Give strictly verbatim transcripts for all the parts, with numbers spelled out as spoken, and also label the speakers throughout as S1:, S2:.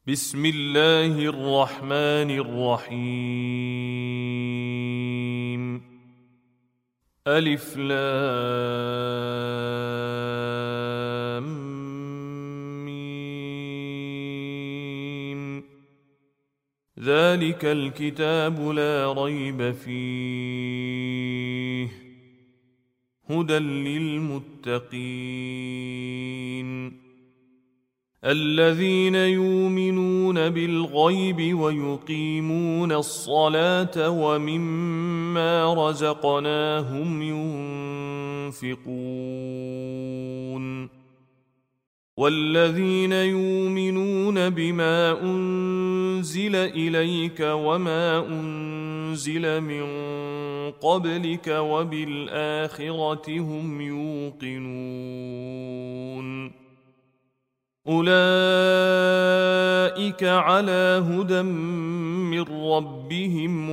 S1: بسم الله الرحمن الرحيم. ألف لام ميم. ذلك الكتاب لا ريب فيه هدى للمتقين الذين يؤمنون بالغيب ويقيمون الصلاة ومما رزقناهم ينفقون والذين يؤمنون بما أنزل إليك وما أنزل من قبلك وبالآخرة هم يوقنون أولئك على هدى من ربهم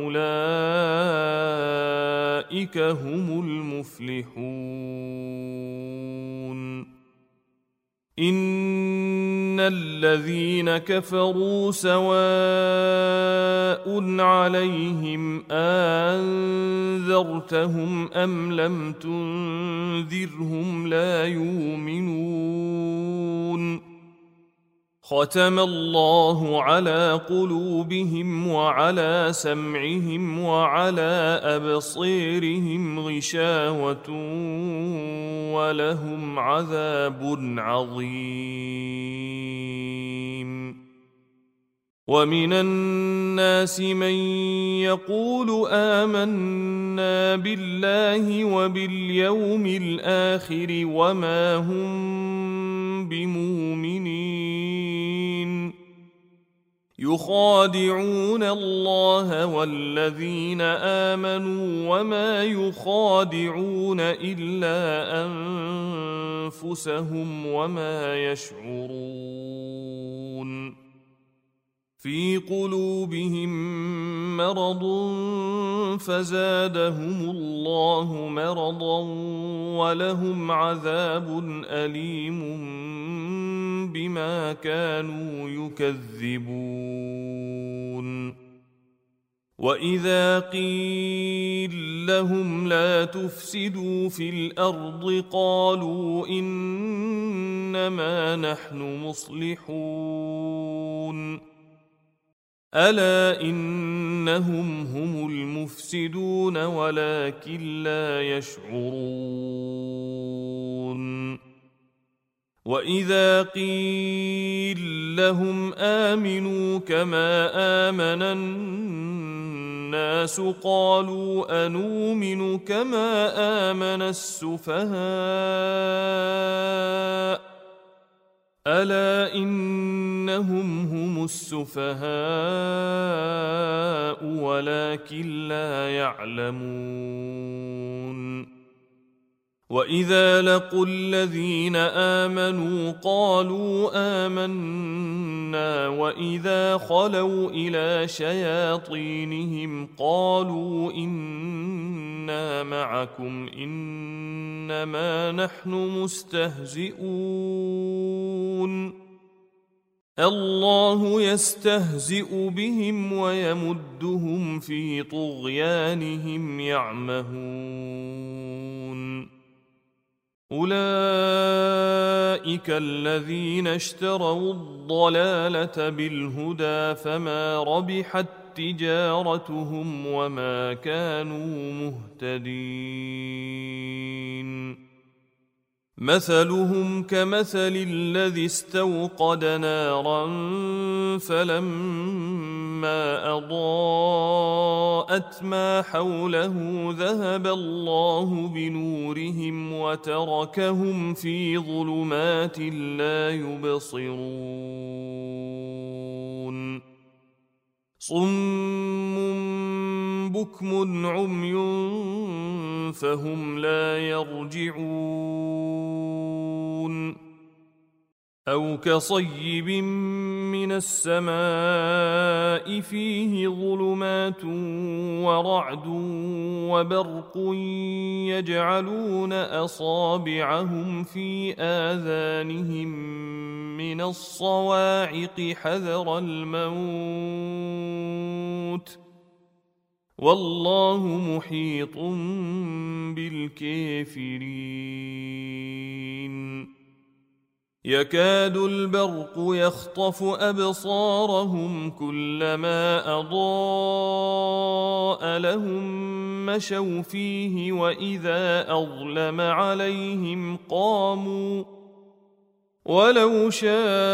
S1: وأولئك هم المفلحون. إن الذين كفروا سواء عليهم أنذرتهم أم لم تنذرهم لا يؤمنون. ختم الله على قلوبهم وعلى سمعهم وعلى أبصيرهم غشاوة ولهم عذاب عظيم. ومن الناس من يقول آمنا بالله وباليوم الآخر وما هم بمؤمنين يخادعون الله والذين آمنوا وما يخادعون إلا أنفسهم وما يشعرون. في قلوبهم مرض فزادهم الله مرضا ولهم عذاب أليم بما كانوا يكذبون. وإذا قيل لهم لا تفسدوا في الأرض قالوا إنما نحن مصلحون ألا إنهم هم المفسدون ولكن لا يشعرون. وإذا قيل لهم آمنوا كما آمن الناس قالوا أنؤمن كما آمن السفهاء ألا إنهم هم السفهاء ولكن لا يعلمون. وإذا لقوا الذين آمنوا قالوا آمنا وإذا خلوا إلى شياطينهم قالوا إنا معكم إنما نحن مستهزئون. الله يستهزئ بهم ويمدهم في طغيانهم يعمهون. أولئك الذين اشتروا الضلالة بالهدى فما ربحت تجارتهم وما كانوا مهتدين. مثلهم كمثل الذي استوقد نارا فلما أضاءت ما حوله ذهب الله بنورهم وتركهم في ظلمات لا يبصرون. صم بكم عمي فهم لا يرجعون. أو كصيب من من السماء فيه ظلمات ورعد وبرق يجعلون أصابعهم في آذانهم من الصواعق حذر الموت والله محيط بالكافرين يكاد البرق يخطف أبصارهم كلما أضاء لهم مشوا فيه وإذا أظلم عليهم قاموا ولو شاء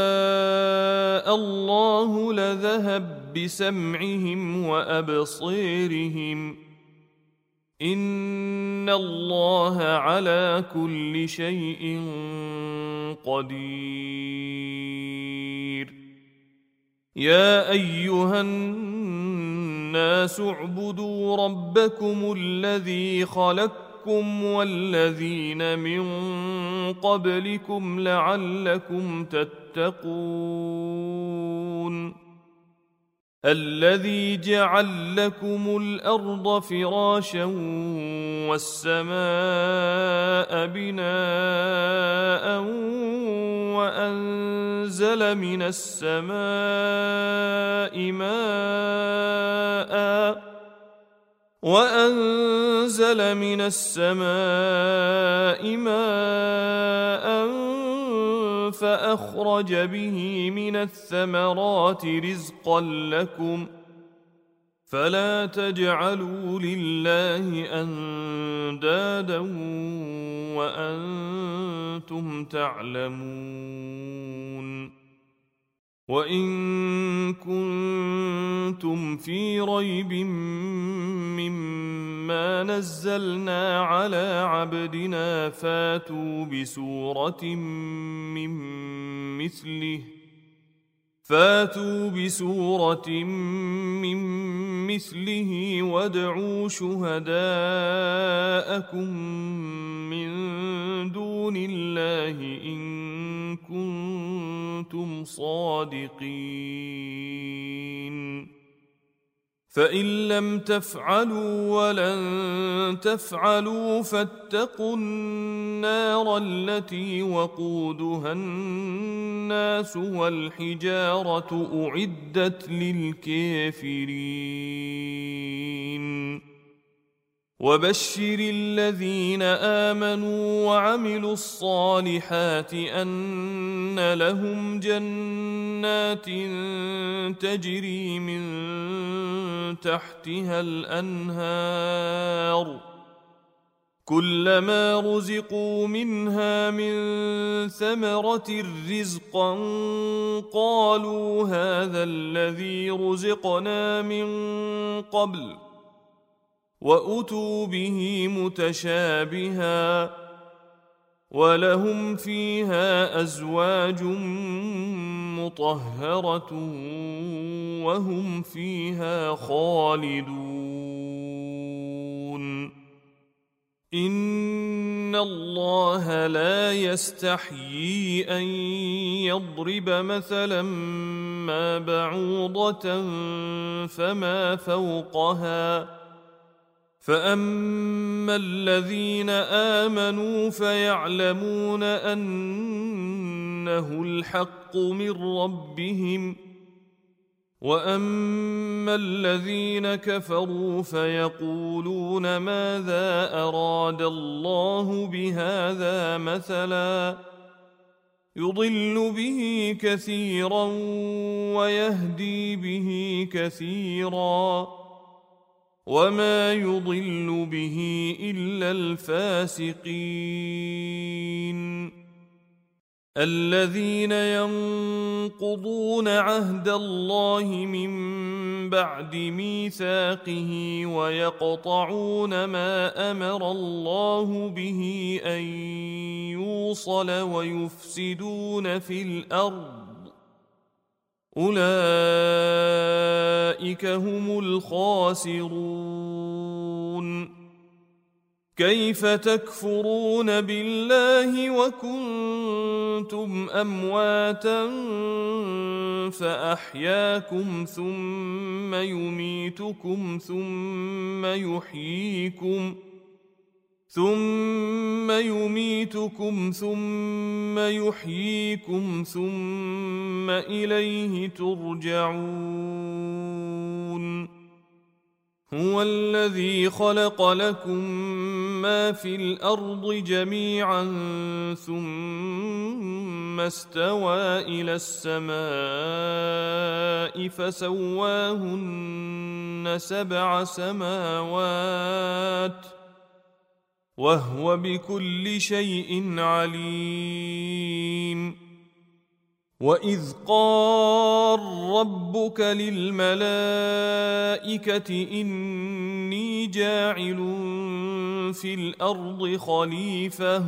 S1: الله لذهب بسمعهم وأبصيرهم إن الله على كل شيء قدير يا أيها الناس اعبدوا ربكم الذي خلقكم والذين من قبلكم لعلكم تتقون الذي جعل لكم الأرض فراشا والسماء بناء وأنزل من السماء ماء وأنزل من السماء ماء فأخرج به من الثمرات رزقا لكم فلا تجعلوا لله أندادا وأنتم تعلمون وإن كنتم في ريب مما نزلنا على عبدنا فاتوا بسورة من مثله فاتوا بسورة من مثله وادعوا شهداءكم من دون الله إن كنتم صادقين فإن لم تفعلوا ولن تفعلوا فاتقوا النار التي وقودها الناس والحجارة أعدت للكافرين وبشر الذين آمنوا وعملوا الصالحات أن لهم جنات تجري من تحتها الأنهار كلما رزقوا منها من ثمرة رزقا قالوا هذا الذي رزقنا من قبل وأتوا به متشابها ولهم فيها أزواج مطهرة وهم فيها خالدون إن الله لا يستحيي أن يضرب مثلا ما بعوضة فما فوقها فأما الذين آمنوا فيعلمون أنه الحق من ربهم وأما الذين كفروا فيقولون ماذا أراد الله بهذا مثلا يضل به كثيرا ويهدي به كثيرا وما يضل به إلا الفاسقين الذين ينقضون عهد الله من بعد ميثاقه ويقطعون ما أمر الله به أن يوصل ويفسدون في الأرض أولئك هم الخاسرون كيف تكفرون بالله وكنتم أمواتا فأحياكم ثم يميتكم ثم يحييكم ثم يميتكم ثم يحييكم ثم إليه ترجعون هو الذي خلق لكم ما في الأرض جميعا ثم استوى إلى السماء فسواهن سبع سماوات وهو بكل شيء عليم وإذ قال ربك للملائكة إني جاعل في الأرض خليفة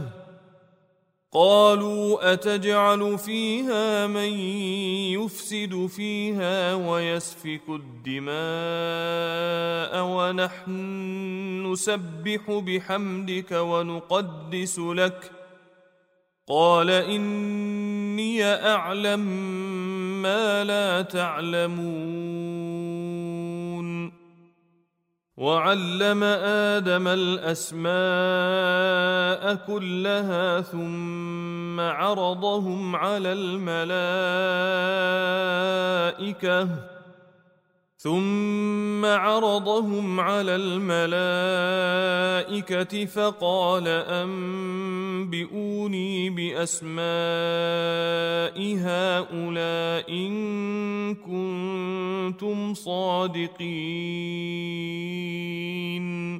S1: قالوا أتجعل فيها من يفسد فيها ويسفك الدماء ونحن نسبح بحمدك ونقدس لك قال إني أعلم ما لا تعلمون وعلم آدم الأسماء كلها ثم عرضهم على الملائكة ثم عرضهم على الملائكة فقال أنبئوني بأسماء هؤلاء إن كنتم صادقين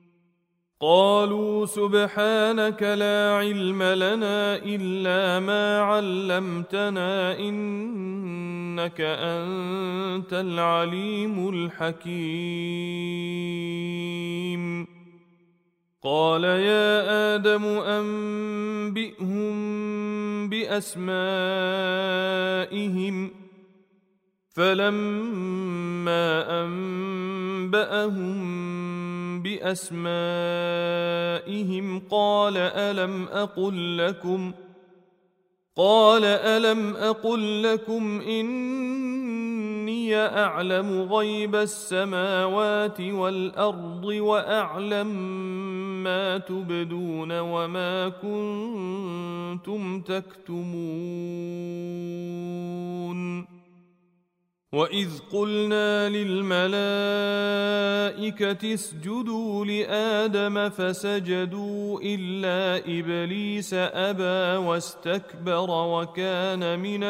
S1: قالوا سبحانك لا علم لنا إلا ما علمتنا إنك أنت العليم الحكيم قال يا آدم أنبئهم بأسمائهم فلما أنبأهم بأسمائهم قال ألم أقل لكم قال ألم أقل لكم إني أعلم غيب السماوات والأرض وأعلم ما تبدون وما كنتم تكتمون وإذ قلنا للملائكة اسجدوا لآدم فسجدوا إلا إبليس أبى واستكبر وكان من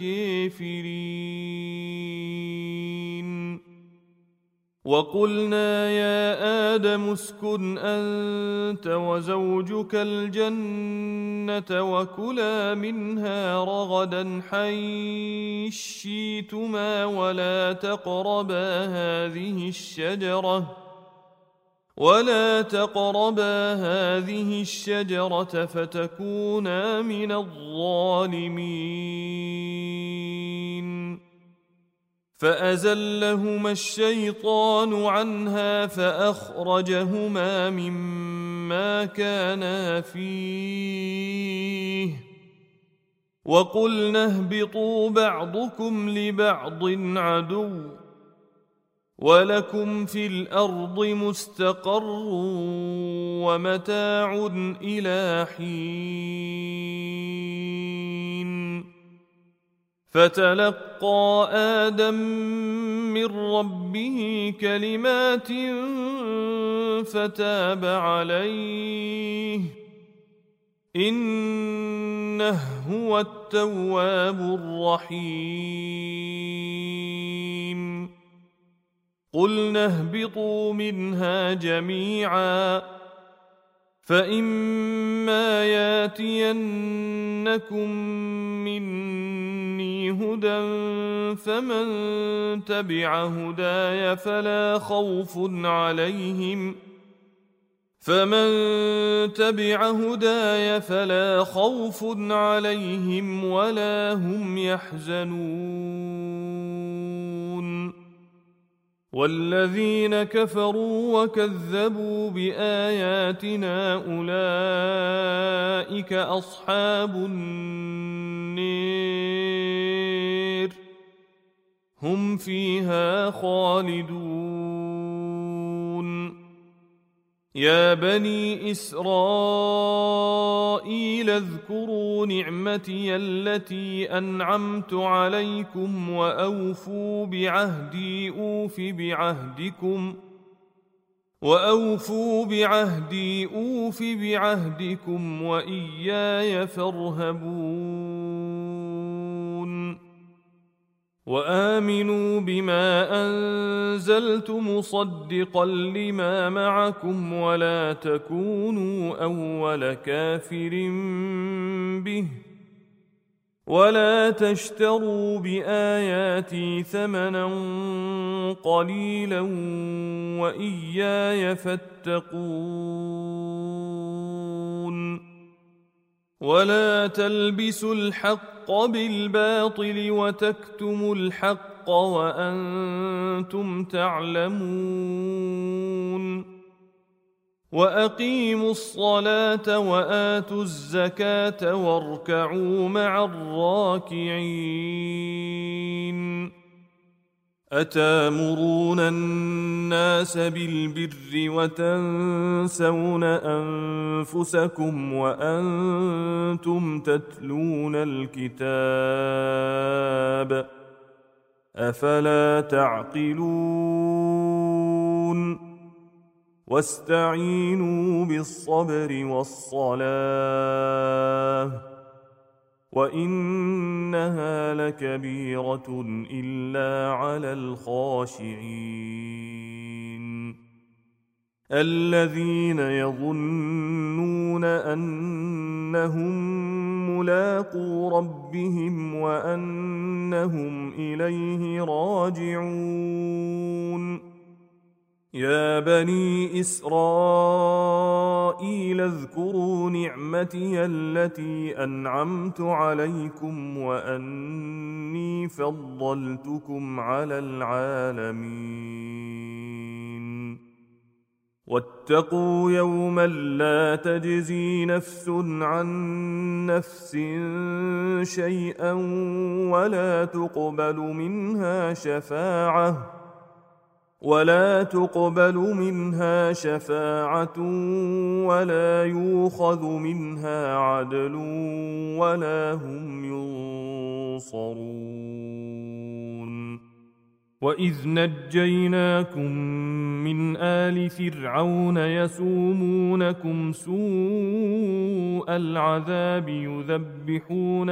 S1: الكافرين وقلنا يا آدم اسكن أنت وزوجك الجنة وكلا منها رغدا حيث شئتما ولا تقربا هذه الشجرة ولا تقربا هذه الشجرة فتكونا من الظالمين فأزلهما الشيطان عنها فأخرجهما مما كانا فيه وقلنا اهبطوا بعضكم لبعض عدو ولكم في الأرض مستقر ومتاع إلى حين فتلقى آدم من ربه كلمات فتاب عليه إنه هو التواب الرحيم قلنا اهبطوا منها جميعا فإما ياتينكم مني هدى فمن تبع هداي فلا خوف عليهم فمن تبع هداي فلا خوف عليهم ولا هم يحزنون والذين كفروا وكذبوا بآياتنا أولئك أصحاب النير هم فيها خالدون. يا بني إسرائيل اذكروا نعمتي التي أنعمت عليكم وأوفوا بعهدي أوف بعهدكم وأوفوا بعهدي أوف بعهدكم وإياي فارهبون. وآمنوا بما أنزلت مصدقا لما معكم ولا تكونوا أول كافر به ولا تشتروا بآياتي ثمنا قليلا وإياي فاتقون. ولا تلبسوا الحق بالباطل وتكتموا الحق وأنتم تعلمون. وأقيموا الصلاة وآتوا الزكاة واركعوا مع الراكعين. أتامرون الناس بالبر وتنسون أنفسكم وأنتم تتلون الكتاب أفلا تعقلون. واستعينوا بالصبر والصلاة وإنها لكبيرة إلا على الخاشعين الذين يظنون أنهم ملاقو ربهم وأنهم إليه راجعون. يا بني إسرائيل اذكروا نعمتي التي أنعمت عليكم وأني فضلتكم على العالمين. واتقوا يوما لا تجزي نفس عن نفس شيئا ولا تقبل منها شفاعة ولا تقبل منها شفاعة ولا يؤخذ منها عدل ولا هم ينصرون. وإذ نجيناكم من آل فرعون يسومونكم سوء العذاب يذبحون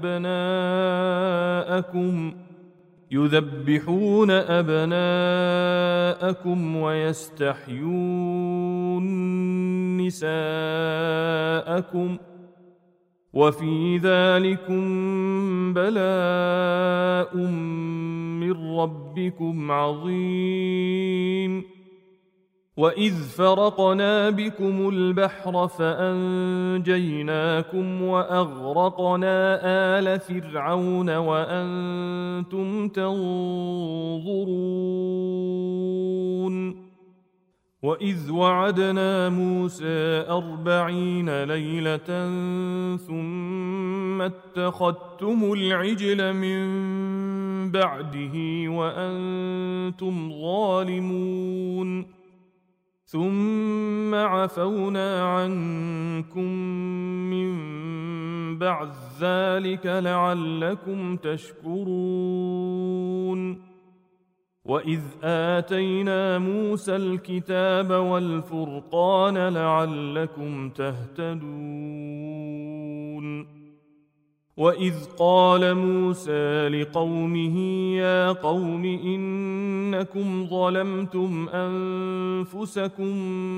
S1: أبناءكم يذبحون أبناءكم ويستحيون نساءكم وفي ذلكم بلاء من ربكم عظيم. وإذ فرقنا بكم البحر فأنجيناكم وأغرقنا آل فرعون وأنتم تنظرون. وإذ وعدنا موسى أربعين ليلة ثم اتخذتم العجل من بعده وأنتم ظالمون ثم عفونا عنكم من بعد ذلك لعلكم تشكرون. وإذ آتينا موسى الكتاب والفرقان لعلكم تهتدون. وإذ قال موسى لقومه يا قوم إنكم ظلمتم أنفسكم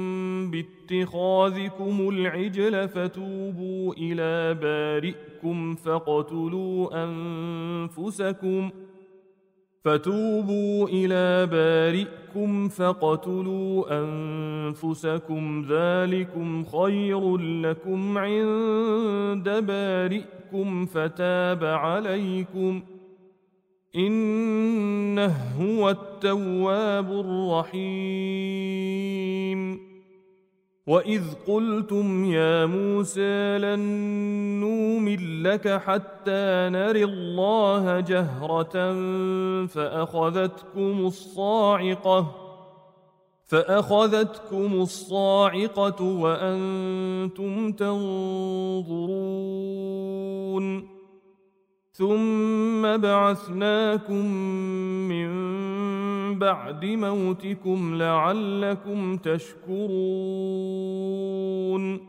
S1: باتخاذكم العجل فتوبوا إلى بارئكم فاقتلوا أنفسكم فتوبوا إلى بارئكم فاقتلوا أنفسكم ذلكم خير لكم عند بارئكم فتاب عليكم إنه هو التواب الرحيم. وإذ قلتم يا موسى لن نؤمن لك حتى نري الله جهرة فأخذتكم الصاعقة فأخذتكم الصاعقة وأنتم تنظرون ثم بعثناكم من بعد موتكم لعلكم تشكرون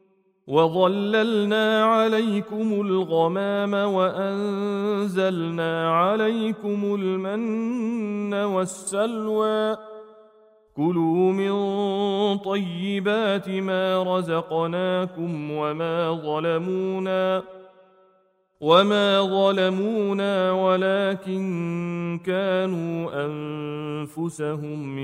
S1: وظللنا عليكم الغمام وأنزلنا عليكم المن والسلوى كلوا من طيبات ما رزقناكم وما ظلمونا وما ظلمونا ولكن كانوا أنفسهم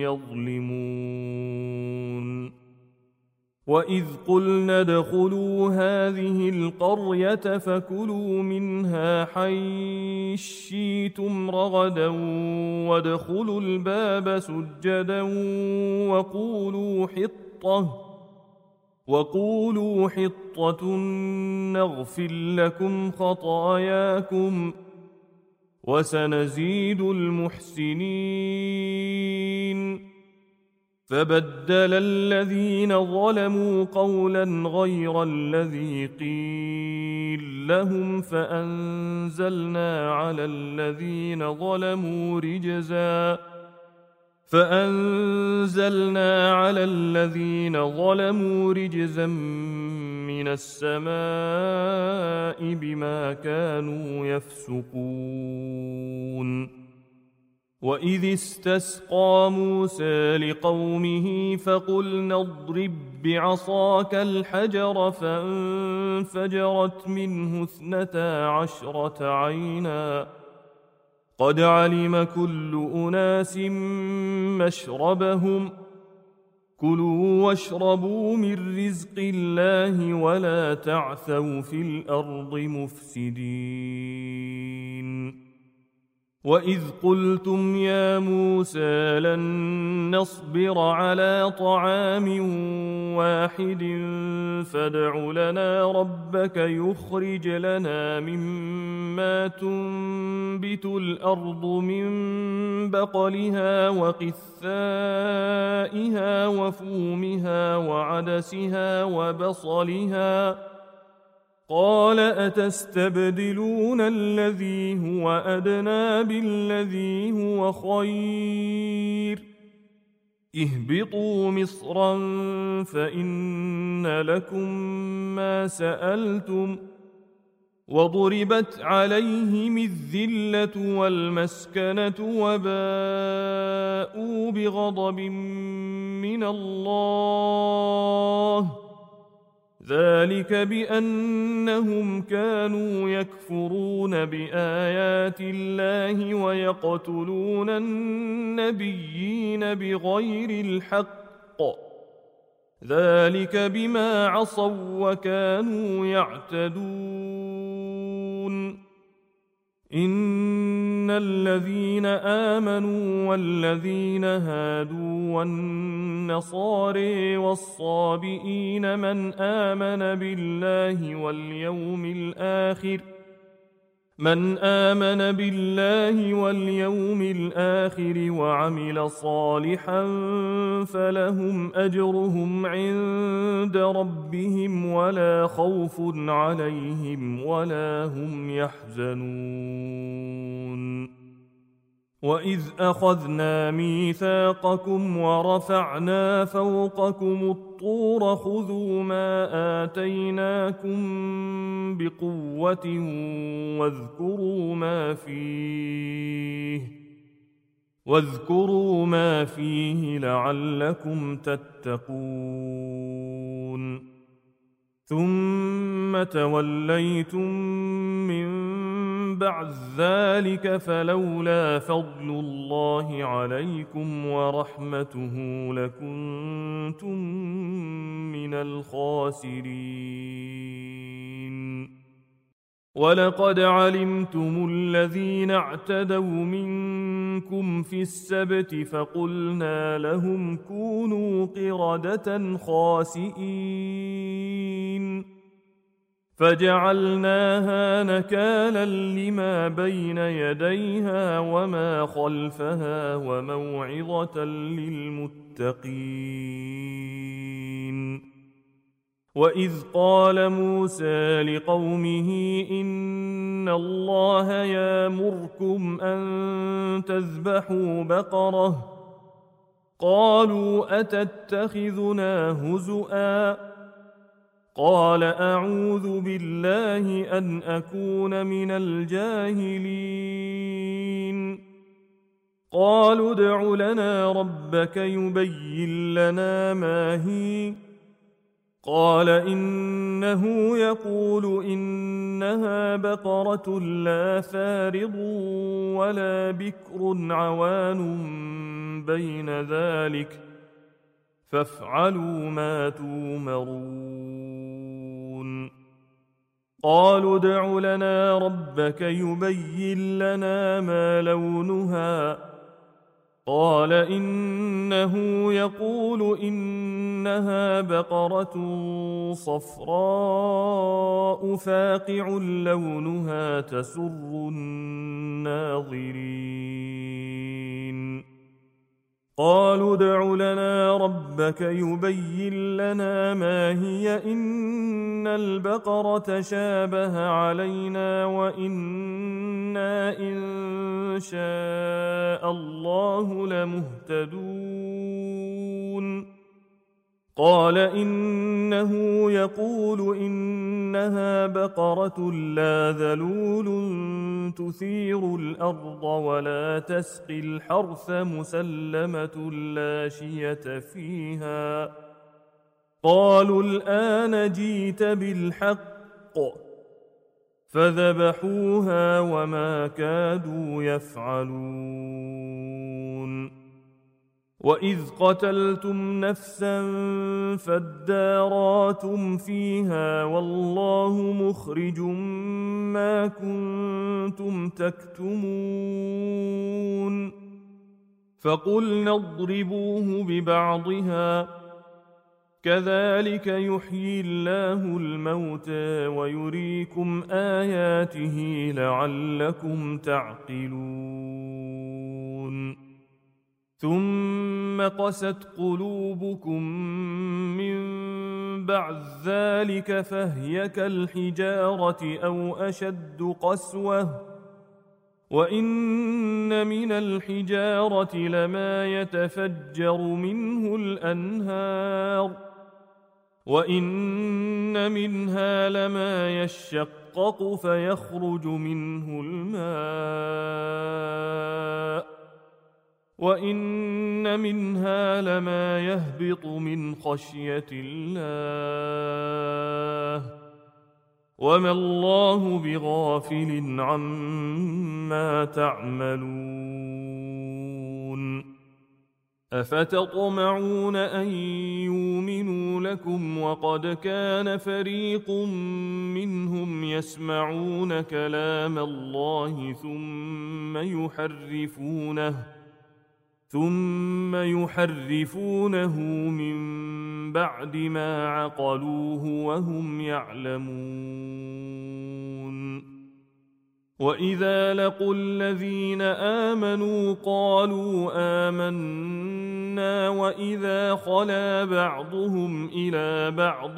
S1: يظلمون وإذ قلنا ادخلوا هذه القرية فكلوا منها حيث شئتم رغدا وادخلوا الباب سجدا وقولوا حطة وقولوا حطة نغفر لكم خطاياكم وسنزيد المحسنين فبدل الذين ظلموا قولا غير الذي قيل لهم فأنزلنا على الذين ظلموا رجزا فأنزلنا على الذين ظلموا رجزا من السماء بما كانوا يفسقون وإذ استسقى موسى لقومه فقلنا اضرب بعصاك الحجر فانفجرت منه اثنتا عشرة عينا قد علم كل أناس مشربهم كلوا واشربوا من رزق الله ولا تعثوا في الأرض مفسدين وإذ قلتم يا موسى لن نصبر على طعام واحد فادع لنا ربك يخرج لنا مما تنبت الأرض من بقلها وقثائها وفومها وعدسها وبصلها قال أتستبدلون الذي هو أدنى بالذي هو خير اهبطوا مصرا فإن لكم ما سألتم وضربت عليهم الذلة والمسكنة وباءوا بغضب من الله ذلك بأنهم كانوا يكفرون بآيات الله ويقتلون النبيين بغير الحق ذلك بما عصوا وكانوا يعتدون إن الذين آمنوا والذين هادوا والنصارى والصابئين من آمن بالله واليوم الآخر من آمن بالله واليوم الآخر وعمل صالحا فلهم أجرهم عند ربهم ولا خوف عليهم ولا هم يحزنون وإذ أخذنا ميثاقكم ورفعنا فوقكم الطور خذوا ما آتيناكم بقوة واذكروا ما فيه واذكروا ما فيه لعلكم تتقون ثم توليتم من بعد ذلك فلولا فضل الله عليكم ورحمته لكنتم من الخاسرين ولقد علمتم الذين اعتدوا منكم في السبت فقلنا لهم كونوا قردة خاسئين فجعلناها نكالا لما بين يديها وما خلفها وموعظة للمتقين. وإذ قال موسى لقومه إن الله يأمركم أن تذبحوا بقرة قالوا أتتخذنا هزؤا قال أعوذ بالله أن أكون من الجاهلين. قالوا ادع لنا ربك يبين لنا ما هي قال إنه يقول إنها بقرة لا فارض ولا بكر عوان بين ذلك فافعلوا ما تومرون. قالوا ادع لنا ربك يبين لنا ما لونها قال إنه يقول إنها بقرة صفراء فاقع لونها تسر الناظرين. قالوا ادع لنا ربك يبين لنا ما هي إن البقرة شابه علينا وإنا إن شاء الله لمهتدون. قال إنه يقول إنها بقرة لا ذلول تثير الأرض ولا تسقي الحرث مسلمة لا شية فيها. قالوا الآن جيت بالحق فذبحوها وما كادوا يفعلون. وإذ قتلتم نفسا فادارأتم فيها والله مخرج ما كنتم تكتمون. فقلنا اضربوه ببعضها كذلك يحيي الله الموتى ويريكم آياته لعلكم تعقلون. ثم قست قلوبكم من بعد ذلك فهي كالحجارة أو أشد قسوة وإن من الحجارة لما يتفجر منه الأنهار وإن منها لما يشقق فيخرج منه الماء وإن منها لما يهبط من خشية الله وما الله بغافل عما تعملون. أفتطمعون أن يؤمنوا لكم وقد كان فريق منهم يسمعون كلام الله ثم يحرفونه ثم يحرفونه من بعد ما عقلوه وهم يعلمون. وإذا لقوا الذين آمنوا قالوا آمنا وإذا خلا بعضهم إلى بعض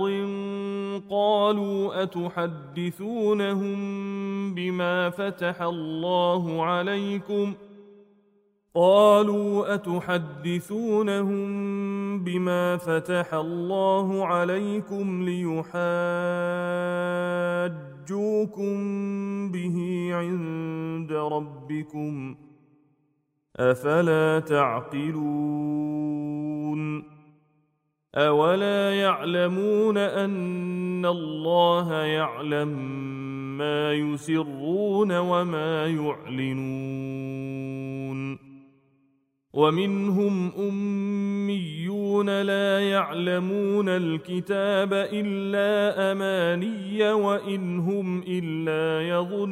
S1: قالوا أتحدثونهم بما فتح الله عليكم قالوا أتحدثونهم بما فتح الله عليكم ليحاجوكم به عند ربكم أفلا تعقلون. أولا يعلمون أن الله يعلم ما يسرون وما يعلنون. ومنهم أميون الأميون لا يعلمون الكتاب إلا أماني وإن هم إلا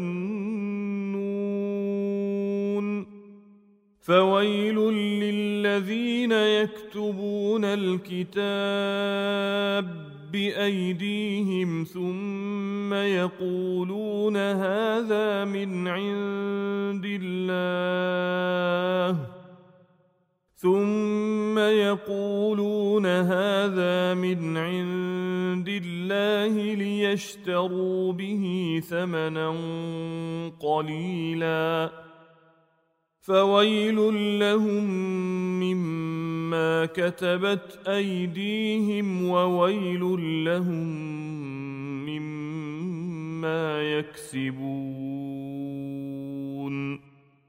S1: يظنون فويل للذين يكتبون الكتاب بأيديهم ثم يقولون هذا من عند الله ثم يقولون هذا من عند الله ليشتروا به ثمنا قليلا فويل لهم مما كتبت أيديهم وويل لهم مما يكسبون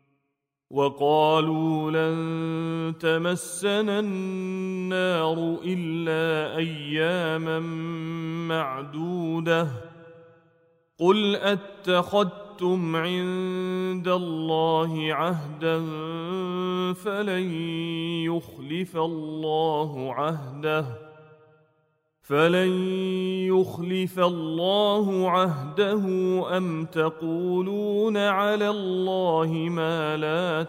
S1: وقالوا لن تمسنا النار إلا أياما معدودة قل أتخذتم عند الله عهدا فلن يخلف الله عهده فلن يخلف الله عهده أم تقولون على الله ما لا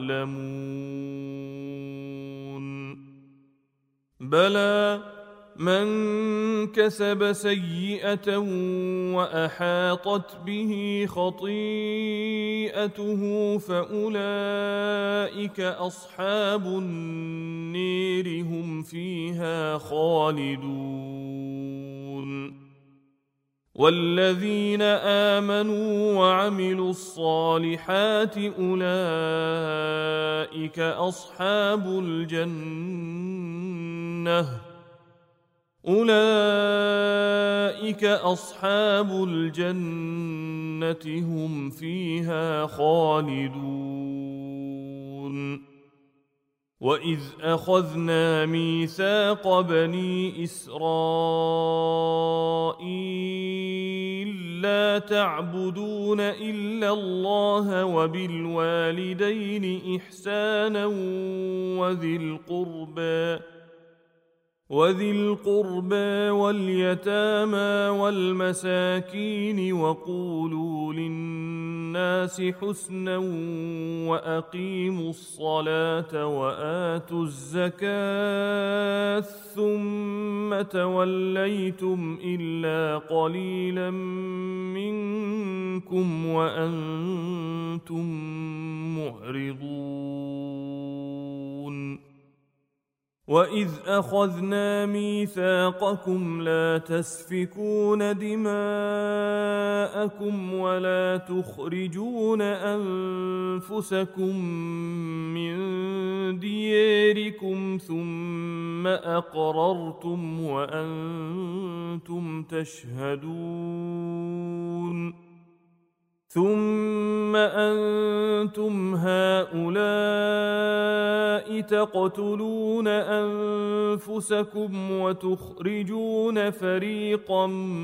S1: تعلمون بلى من كسب سيئة وأحاطت به خطيئته فأولئك أصحاب النير هم فيها خالدون والذين آمنوا وعملوا الصالحات أولئك أصحاب الجنة أولئك أصحاب الجنة هم فيها خالدون وإذ أخذنا ميثاق بني إسرائيل لا تعبدون إلا الله وبالوالدين إحسانا وذي القربى وذي القربى واليتامى والمساكين وقولوا للناس حسنا وأقيموا الصلاة وآتوا الزكاة ثم توليتم إلا قليلا منكم وأنتم معرضون وإذ أخذنا ميثاقكم لا تسفكون دماءكم ولا تخرجون أنفسكم من دياركم ثم أقررتم وأنتم تشهدون ثم أنتم هؤلاء تقتلون أنفسكم وتخرجون فريقا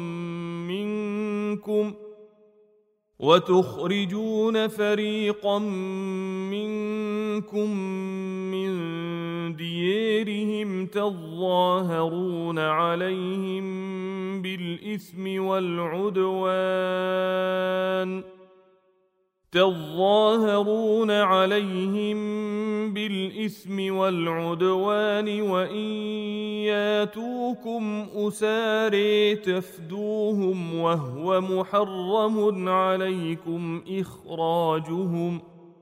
S1: منكم وتخرجون فريقا منكم من ديارهم تظاهرون عليهم بالإثم والعدوان تظاهرون عليهم بالإثم والعدوان وإن ياتوكم أساري تفدوهم وهو محرم عليكم إخراجهم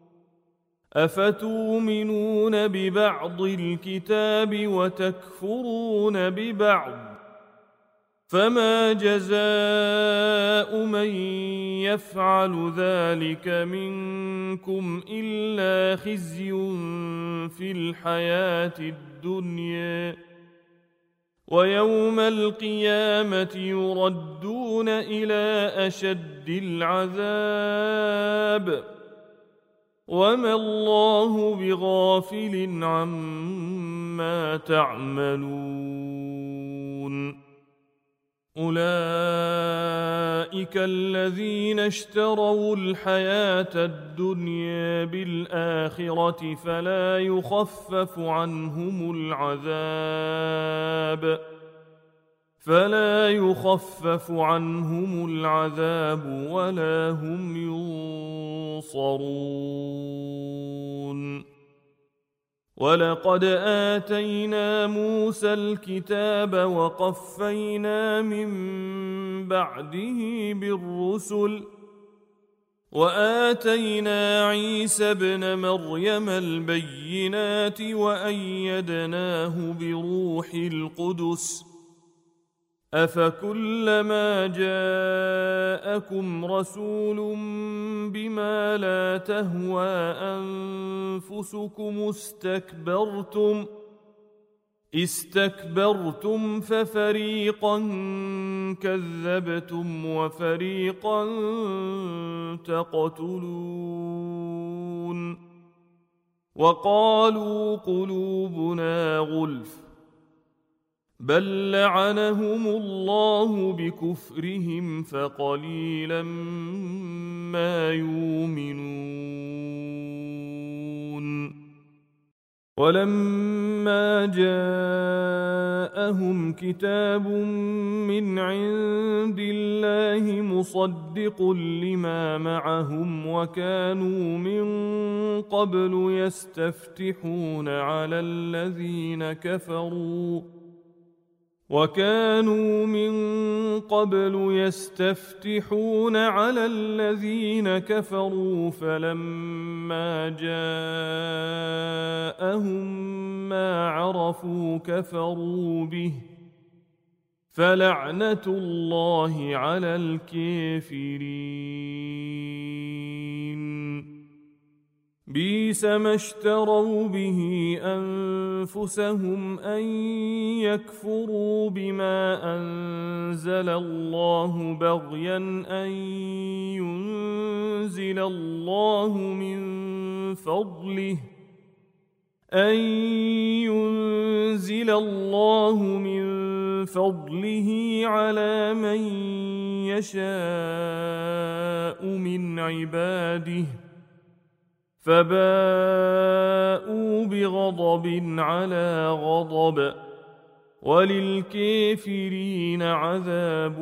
S1: أفتؤمنون ببعض الكتاب وتكفرون ببعض فما جزاء من يفعل ذلك منكم إلا خزي في الحياة الدنيا ويوم القيامة يردون إلى أشد العذاب وما الله بغافل عما تعملون أولئك الذين اشتروا الحياة الدنيا بالآخرة فلا يخفف عنهم العذاب فلا يخفف عنهم العذاب ولا هم ينصرون. ولقد آتينا موسى الكتاب وقفينا من بعده بالرسل وآتينا عيسى ابن مريم البينات وأيدناه بروح القدس أفكلما جاءكم رسول بما لا تهوى أنفسكم استكبرتم استكبرتم ففريقا كذبتم وفريقا تقتلون. وقالوا قلوبنا غلف بل لعنهم الله بكفرهم فقليلا ما يؤمنون. ولما جاءهم كتاب من عند الله مصدق لما معهم وكانوا من قبل يستفتحون على الذين كفروا وكانوا من قبل يستفتحون على الذين كفروا فلما جاءهم ما عرفوا كفروا به فلعنة الله على الكافرين. بئس ما اشتروا به أنفسهم أن يكفروا بما أنزل الله بغيا أن ينزل الله من فضله أن ينزل الله من فضله على من يشاء من عباده فباءوا بغضب على غضب وللكافرين عذاب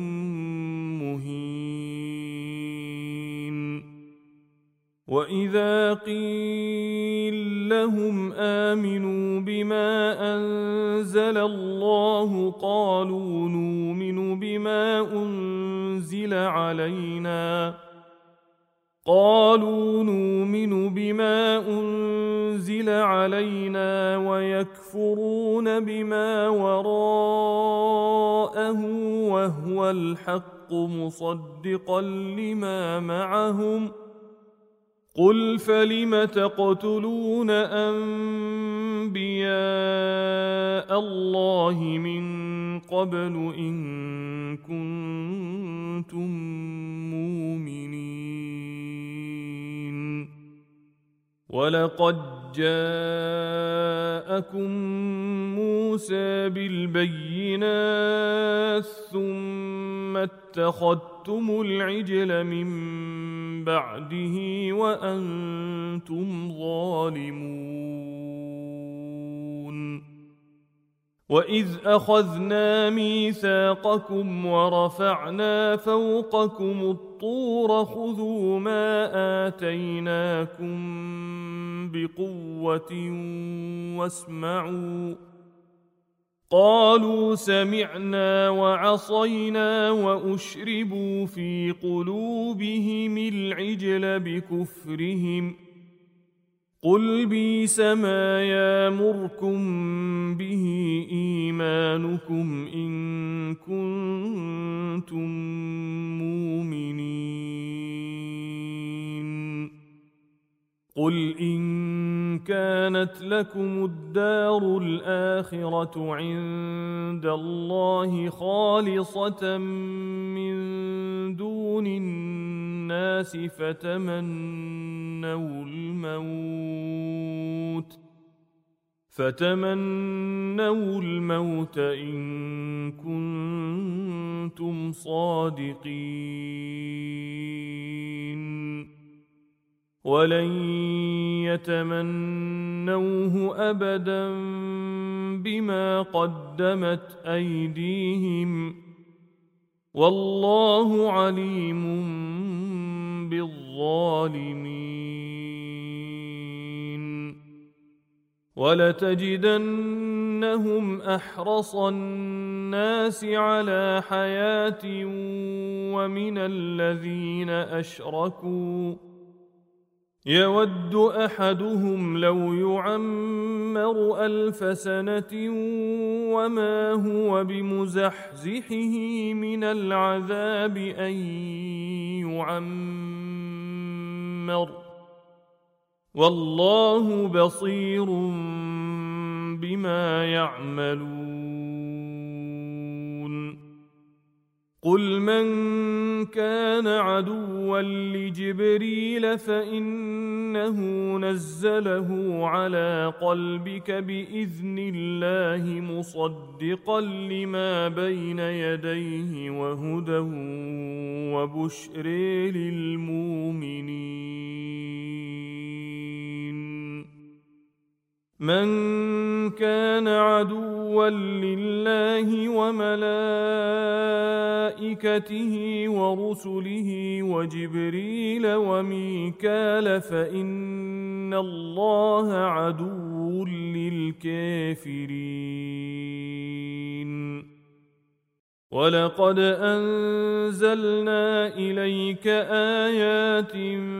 S1: مهين. وإذا قيل لهم آمنوا بما أنزل الله قالوا نؤمن بما أنزل علينا قالوا نؤمن بما أنزل علينا ويكفرون بما وراءه وهو الحق مصدقا لما معهم قل فلم تقتلون أنبياء الله من قبل إن كنتم مؤمنين. ولقد جاءكم موسى بالبينات ثم اتخذتم العجل من بعده وأنتم ظالمون. وإذ أخذنا ميثاقكم ورفعنا فوقكم الطور خذوا ما آتيناكم بقوة واسمعوا قالوا سمعنا وعصينا وأشربوا في قلوبهم العجل بكفرهم قل بئس ما يامركم به إيمانكم إن كنتم مؤمنين. قل إن كانت لكم الدار الآخرة عند الله خالصة من دون الناس فتمنوا الموت فتمنوا الموت إن كنتم صادقين ولن يتمنوه أبدا بما قدمت أيديهم والله عليم بالظالمين ولتجدنهم أحرص الناس على حياة ومن الذين أشركوا يود أحدهم لو يعمر ألف سنة وما هو بمزحزحه من العذاب أن يعمر والله بصير بما يعملون قل من كان عدوا لجبريل فإنه نزله على قلبك بإذن الله مصدقا لما بين يديه وهدى وبشر للمؤمنين من كان عدوا لله وملائكته ورسله وجبريل وميكال فإن الله عدو للكافرين ولقد أنزلنا إليك آيات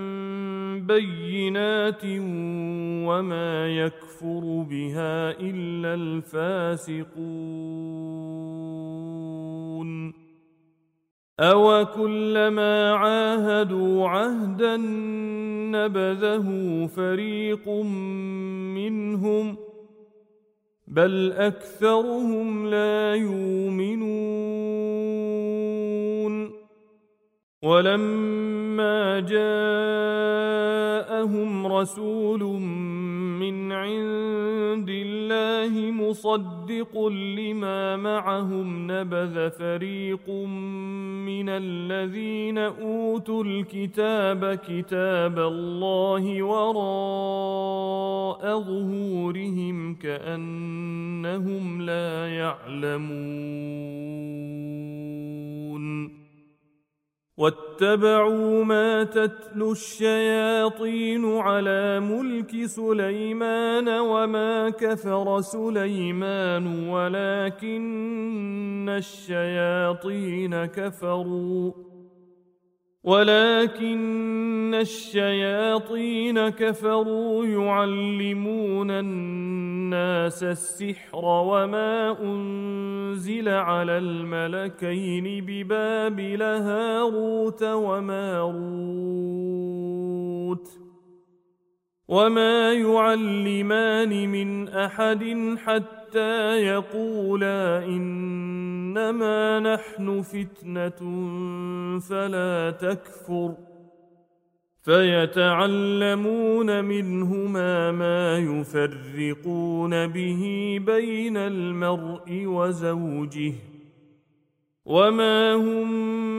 S1: بينات وما يكفر بها إلا الفاسقون أو كلما عاهدوا عهدا نبذه فريق منهم بل أكثرهم لا يؤمنون ولما جاءهم رسول من عند الله مصدق لما معهم نبذ فريق من الذين أوتوا الكتاب كتاب الله وراء ظهورهم كأنهم لا يعلمون واتبعوا ما تتلو الشياطين على ملك سليمان وما كفر سليمان ولكن الشياطين كفروا ولكن الشياطين كفروا يعلمون الناس السحر وما أنزل على الملكين ببابل هاروت وماروت وما يعلمان من أحد حتى يقولا إنما نحن فتنة فلا تكفر فيتعلمون منهما ما يفرقون به بين المرء وزوجه وما هم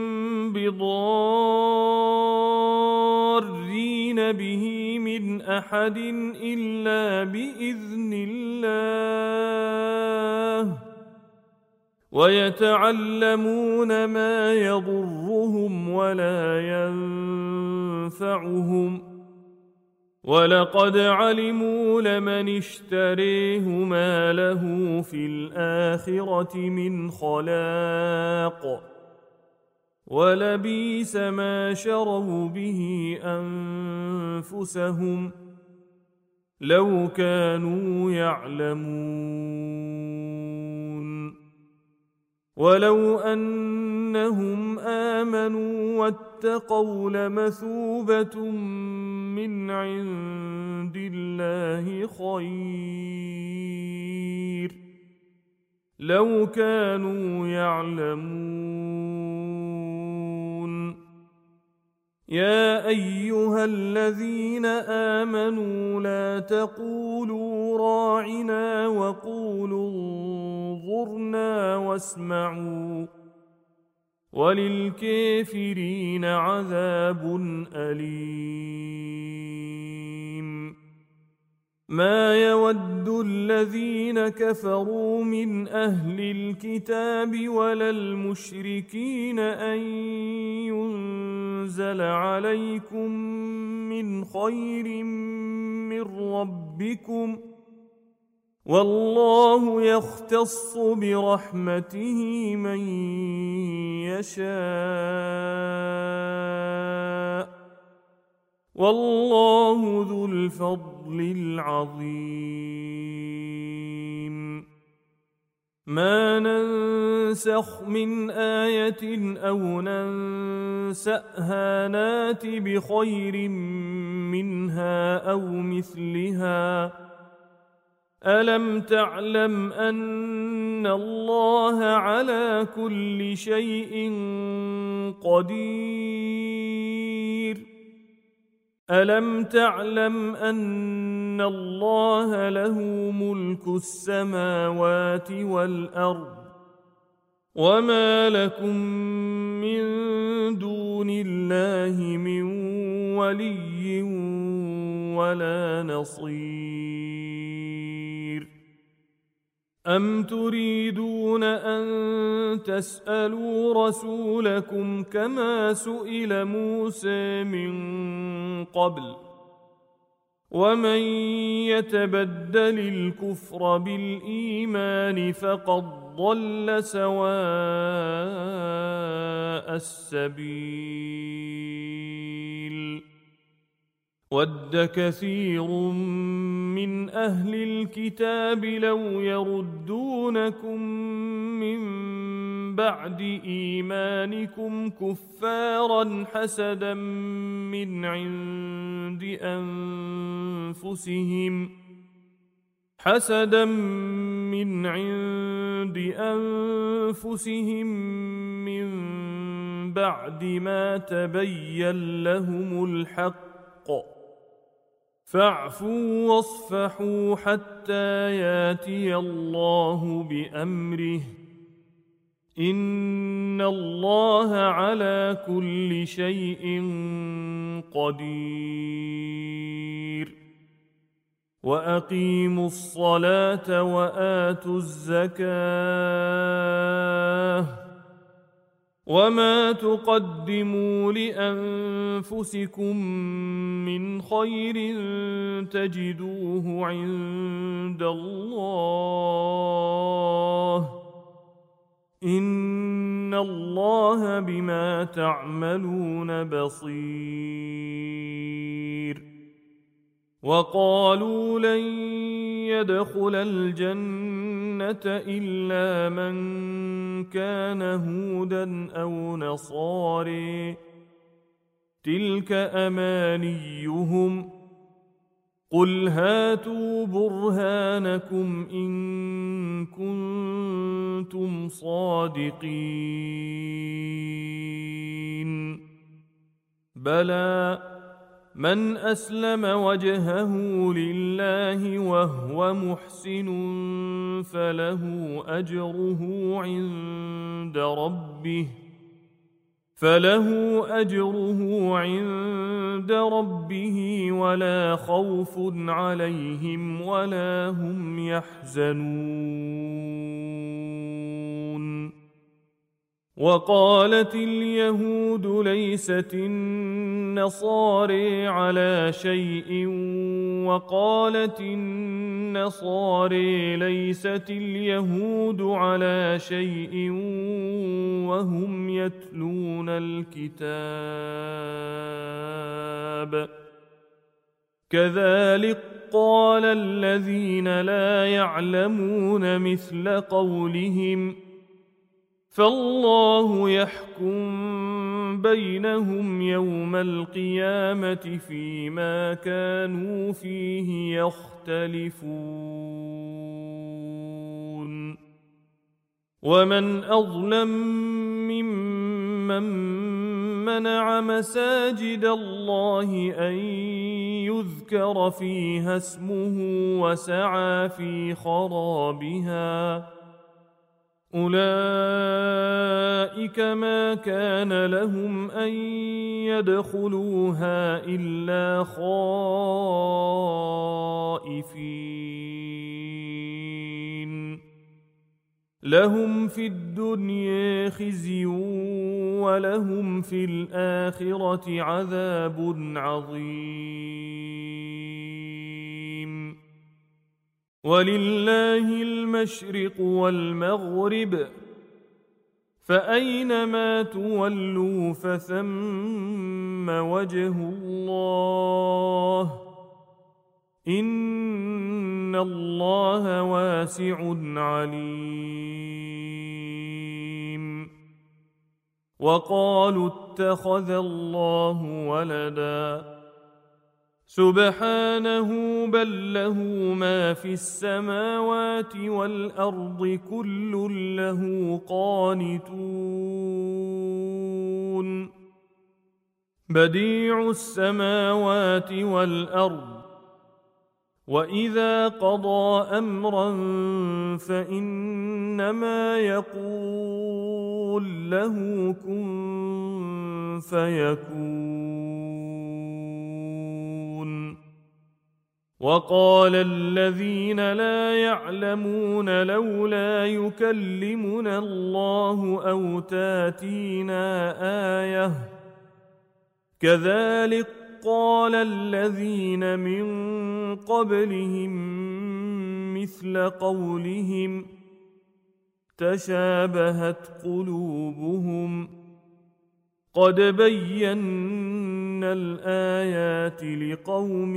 S1: بضارين به من أحد إلا بإذن الله ويتعلمون ما يضرهم ولا ينفعهم ولقد علموا لمن اشتريه ما له في الآخرة من خلاق ولبئس ما شروا به أنفسهم لو كانوا يعلمون ولو أنهم آمنوا واتقوا لمثوبة من عند الله خير لو كانوا يعلمون يا أيها الذين آمنوا لا تقولوا راعنا وقولوا انظرنا واسمعوا وللكافرين عذاب أليم ما يود الذين كفروا من أهل الكتاب ولا المشركين أن ينزل عليكم من خير من ربكم والله يختص برحمته من يشاء والله ذو الفضل العظيم ما ننسخ من آية أو ننسأها نات بخير منها أو مثلها ألم تعلم أن الله على كل شيء قدير ألم تعلم أن الله له ملك السماوات والأرض وما لكم من دون الله من ولي ولا نصير أم تريدون أن تسألوا رسولكم كما سئل موسى من قبل ومن يتبدل الكفر بالإيمان فقد ضل سواء السبيل ود كثير من أهل الكتاب لو يردونكم من بعد إيمانكم كفارا حسدا من عند أنفسهم حسدا من عند أنفسهم من بعد ما تبين لهم الحق فاعفوا واصفحوا حتى ياتي الله بأمره إن الله على كل شيء قدير وأقيموا الصلاة وآتوا الزكاة وما تقدموا لأنفسكم من خير تجدوه عند الله إن الله بما تعملون بصير وقالوا لن يدخل الجنة إلا من كان هودا أو نصاري تلك أمانيهم قل هاتوا برهانكم إن كنتم صادقين بلى من أسلم وجهه لله وهو محسن فله أجره عند ربه فله أجره عند ربه ولا خوف عليهم ولا هم يحزنون وقالت اليهود ليست النصارى على شيء وقالت النصارى ليست اليهود على شيء وهم يتلون الكتاب كذلك قال الذين لا يعلمون مثل قولهم فالله يحكم بينهم يوم القيامة فيما كانوا فيه يختلفون ومن أظلم ممن منع مساجد الله أن يذكر فيها اسمه وسعى في خرابها أولئك ما كان لهم أن يدخلوها إلا خائفين لهم في الدنيا خزي ولهم في الآخرة عذاب عظيم ولله المشرق والمغرب فأينما تولوا فثم وجه الله إن الله واسع عليم وقالوا اتخذ الله ولدا سبحانه بل له ما في السماوات والأرض كل له قانتون بديع السماوات والأرض وإذا قضى أمرا فإنما يقول له كن فيكون وقال الذين لا يعلمون لولا يكلمنا الله أو تاتينا آية كذلك قال الذين من قبلهم مثل قولهم تشابهت قلوبهم قد بينا الآيات لقوم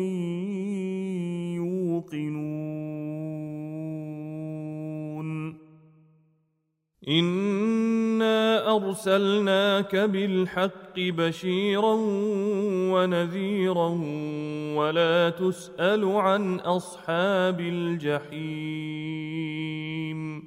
S1: يوقنون إنا أرسلناك بالحق بشيرا ونذيرا ولا تسأل عن أصحاب الجحيم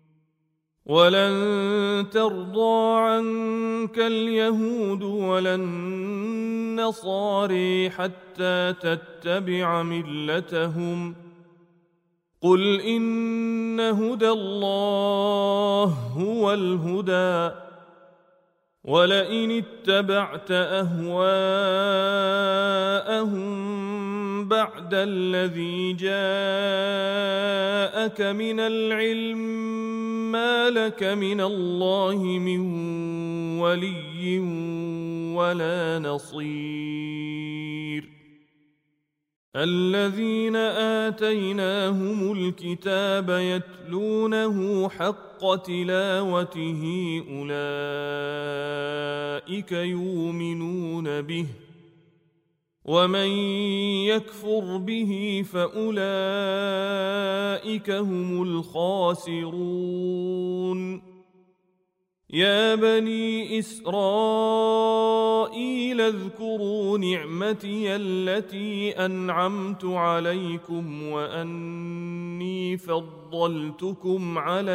S1: ولن ترضى عنك اليهود ولا النصارى حتى تتبع ملتهم قل إن هدى الله هو الهدى ولئن اتبعت أهواءهم بعد الذي جاءك من العلم ما لك من الله من ولي ولا نصير الذين آتيناهم الكتاب يتلونه حق تلاوته أولئك يؤمنون به ومن يكفر به فأولئك هم الخاسرون يا بني إسرائيل اذكروا نعمتي التي أنعمت عليكم وأني فضلتكم على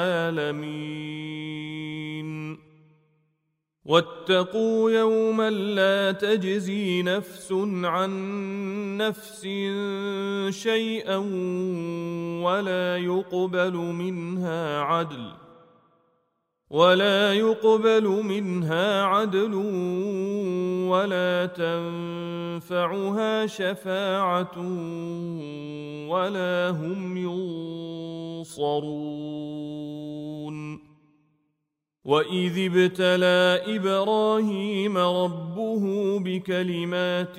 S1: العالمين واتقوا يوما لا تجزي نفس عن نفس شيئا ولا يقبل منها عدل ولا يقبل منها عدل ولا تنفعها شفاعة ولا هم ينصرون وإذ ابتلى إبراهيم ربه بكلمات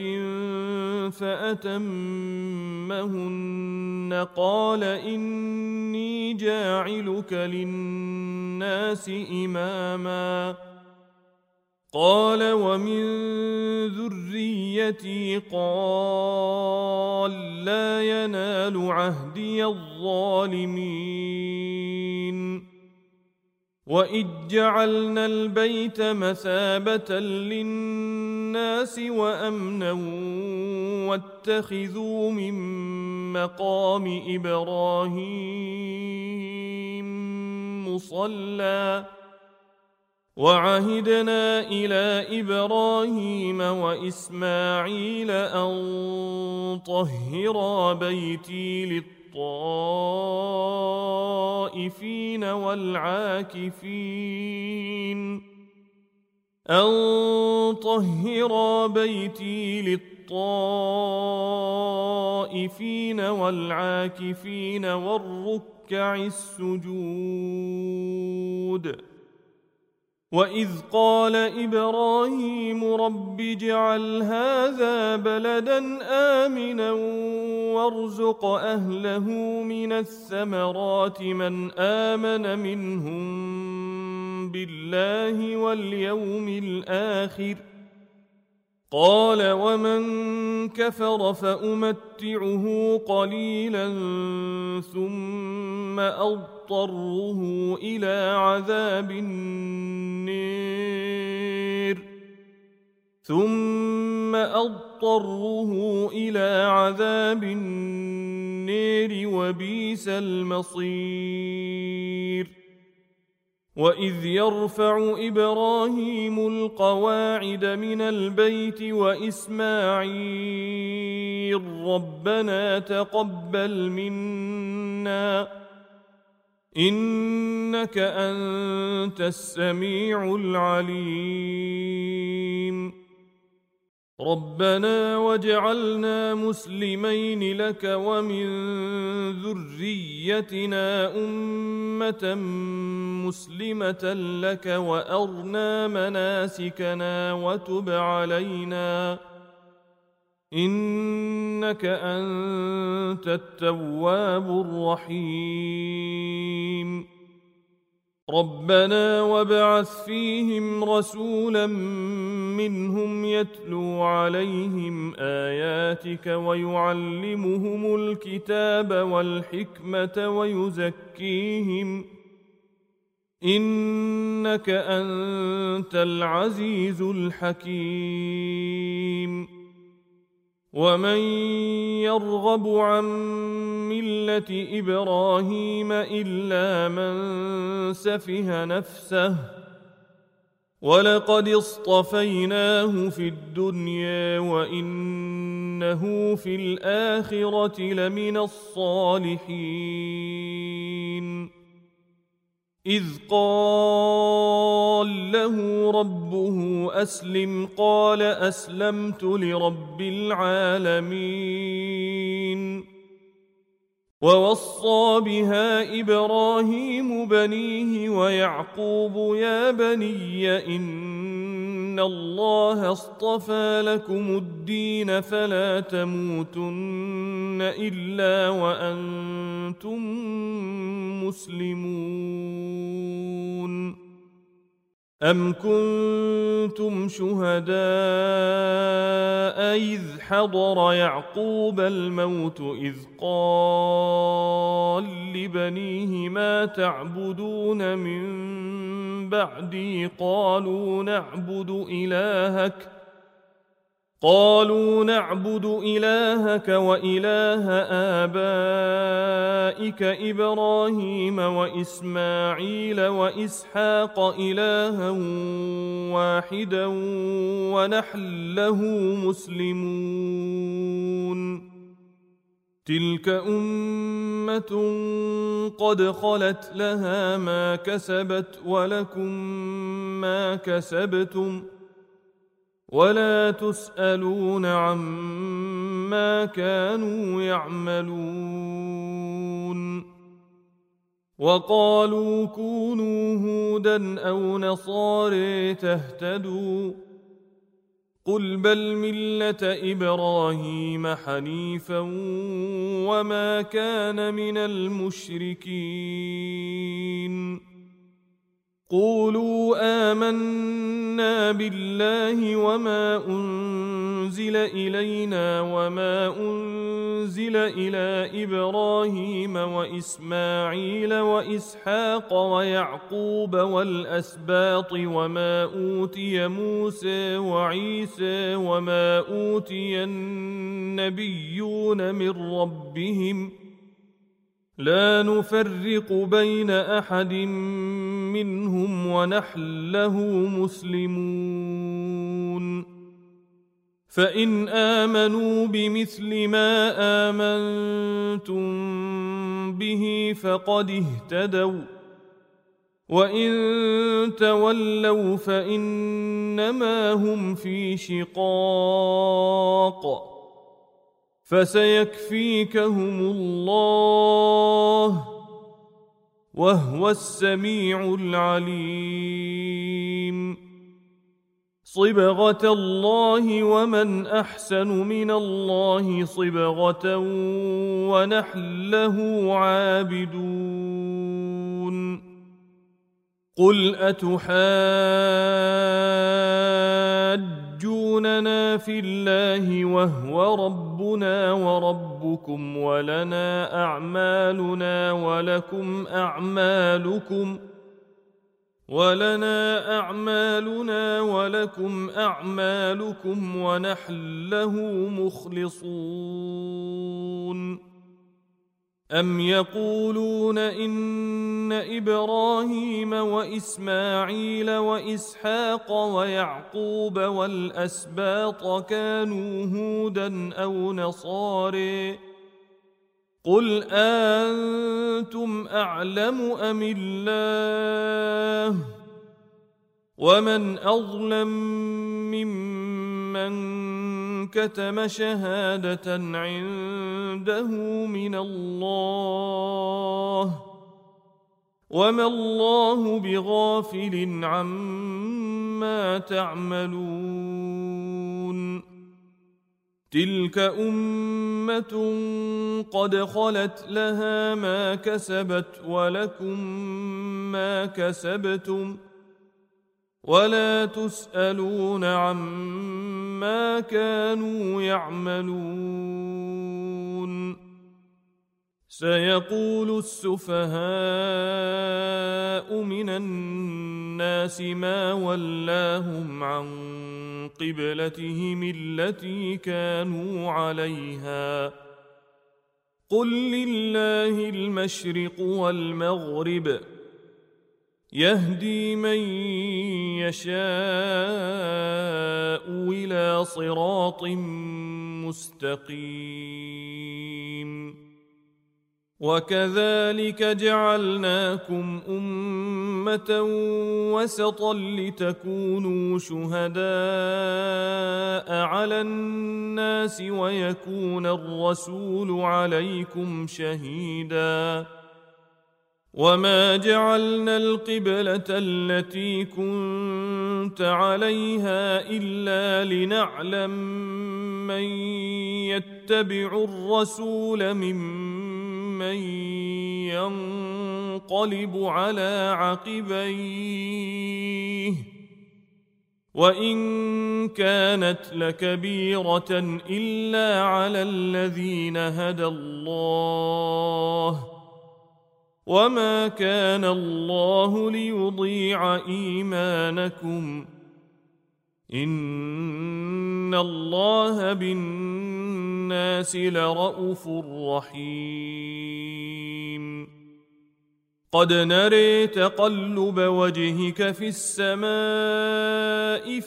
S1: فأتمهن قال إني جاعلك للناس إماما قال ومن ذريتي قال لا ينال عهدي الظالمين وإذ جعلنا البيت مثابة للناس وأمنا واتخذوا من مقام إبراهيم مصلى وعهدنا إلى إبراهيم وإسماعيل أن طهرا بيتي للطائفين والعاكفين أن طهرا بيتي للطائفين والعاكفين والركع السجود. وإذ قال إبراهيم رب اجعل هذا بلدا آمنا وارزق أهله من الثمرات من آمن منهم بالله واليوم الآخر قال ومن كفر فأمتعه قليلا ثم أضطره إلى عذاب النير ثم أضطره إلى عذاب النير وبئس المصير. وإذ يرفع إبراهيم القواعد من البيت وإسماعيل ربنا تقبل منا إنك أنت السميع العليم. ربنا واجعلنا مسلمين لك ومن ذريتنا أمة مسلمة لك وأرنا مناسكنا وتب علينا إنك أنت التواب الرحيم. ربنا وابعث فيهم رسولا منهم يتلو عليهم آياتك ويعلمهم الكتاب والحكمة ويزكيهم إنك أنت العزيز الحكيم. ومن يرغب عن ملة إبراهيم إلا من سفه نفسه ولقد اصطفيناه في الدنيا وإنه في الآخرة لمن الصالحين. إذ قال له ربه أسلم قال أسلمت لرب العالمين. ووصى بها إبراهيم بنيه ويعقوب يا بني إن الله اصطفى لكم الدين فلا تموتن إلا وأنتم مسلمون. أم كنتم شهداء إذ حضر يعقوب الموت إذ قال لبنيه ما تعبدون من بعدي قالوا نعبد إلهك قالوا نعبد إلهك وإله آبائك إبراهيم وإسماعيل وإسحاق إلها واحدا ونحن له مسلمون. تلك أمة قد خلت لها ما كسبت ولكم ما كسبتم ولا تسألون عما كانوا يعملون. وقالوا كونوا هودا أو نصارى تهتدوا قل بل ملة إبراهيم حنيفا وما كان من المشركين. قولوا آمنا بالله وما أنزل إلينا وما أنزل إلى إبراهيم وإسماعيل وإسحاق ويعقوب والأسباط وما أوتي موسى وعيسى وما أوتي النبيون من ربهم لا نفرق بين أحد منهم ونحن له مسلمون فإن آمنوا بمثل ما آمنتم به فقد اهتدوا وإن تولوا فإنما هم في شقاق فسيكفيكهم الله وهو السميع العليم صبغة الله ومن أحسن من الله صبغة ونحن له عابدون قل أتحاجوننا في الله وهو ربنا وربكم ولنا أعمالنا ولكم أعمالكم ولنا أعمالنا ولكم أعمالكم ونحن له مخلصون أم يقولون إن إبراهيم وإسماعيل وإسحاق ويعقوب والأسباط كانوا هودا أو نصارى قل أنتم أعلم أم الله ومن أظلم ممن كتم شهادة عنده من الله وما الله بغافل عما تعملون تلك أمة قد خلت لها ما كسبت ولكم ما كسبتم ولا تسألون عما كانوا يعملون سيقول السفهاء من الناس ما ولاهم عن قبلتهم التي كانوا عليها قل لله المشرق والمغرب يهدي من يشاء إلى صراط مستقيم وكذلك جعلناكم أمة وسطا لتكونوا شهداء على الناس ويكون الرسول عليكم شهيداً وما جعلنا القبلة التي كنت عليها إلا لنعلم من يتبع الرسول ممن ينقلب على عقبيه وإن كانت لكبيرة إلا على الذين هدى الله وما كان الله ليضيع إيمانكم إن الله بالناس لرءوف رحيم قد نري تقلب وجهك في السماء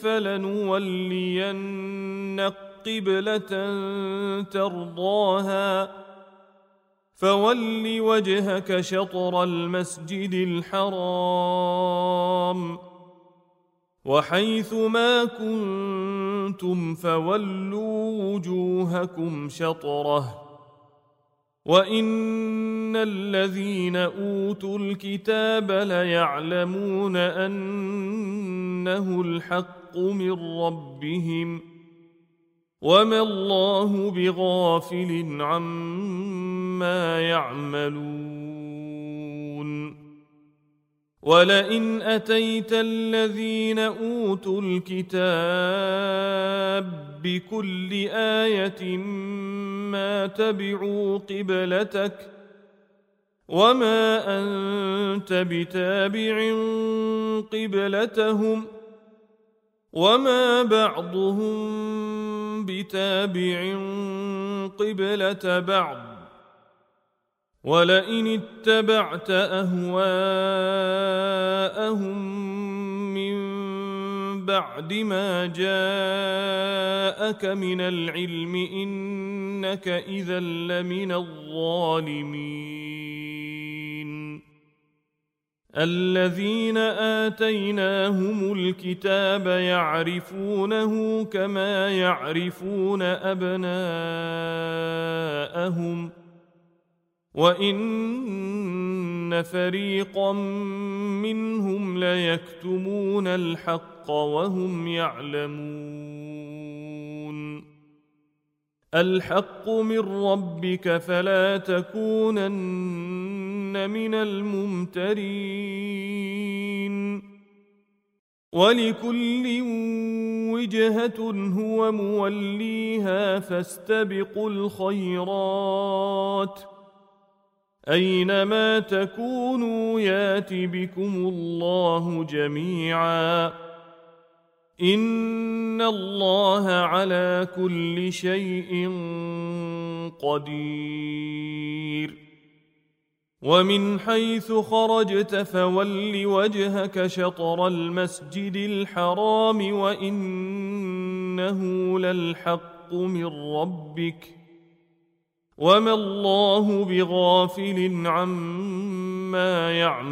S1: فلنولينك قبلة ترضاها فول وجهك شطر المسجد الحرام وحيث ما كنتم فولوا وجوهكم شطره وإن الذين أوتوا الكتاب ليعلمون أنه الحق من ربهم وما الله بغافل عما يعملون ولئن أتيت الذين أوتوا الكتاب بكل آية ما تبعوا قبلتك وما أنت بتابع قبلتهم وما بعضهم بتابع قبلة بعض ولئن اتبعت أهواءهم من بعد ما جاءك من العلم إنك إذا لمن الظالمين. الذين آتيناهم الكتاب يعرفونه كما يعرفون أبناءهم وإن فريقا منهم ليكتمون الحق وهم يعلمون. الحق من ربك فلا تكونن من الممترين. ولكل وجهة هو موليها فاستبقوا الخيرات أينما تكونوا يات بكم الله جميعا إن الله على كل شيء قدير. ومن حيث خرجت فول وجهك شطر المسجد الحرام وإنه للحق من ربك وما الله بغافل عما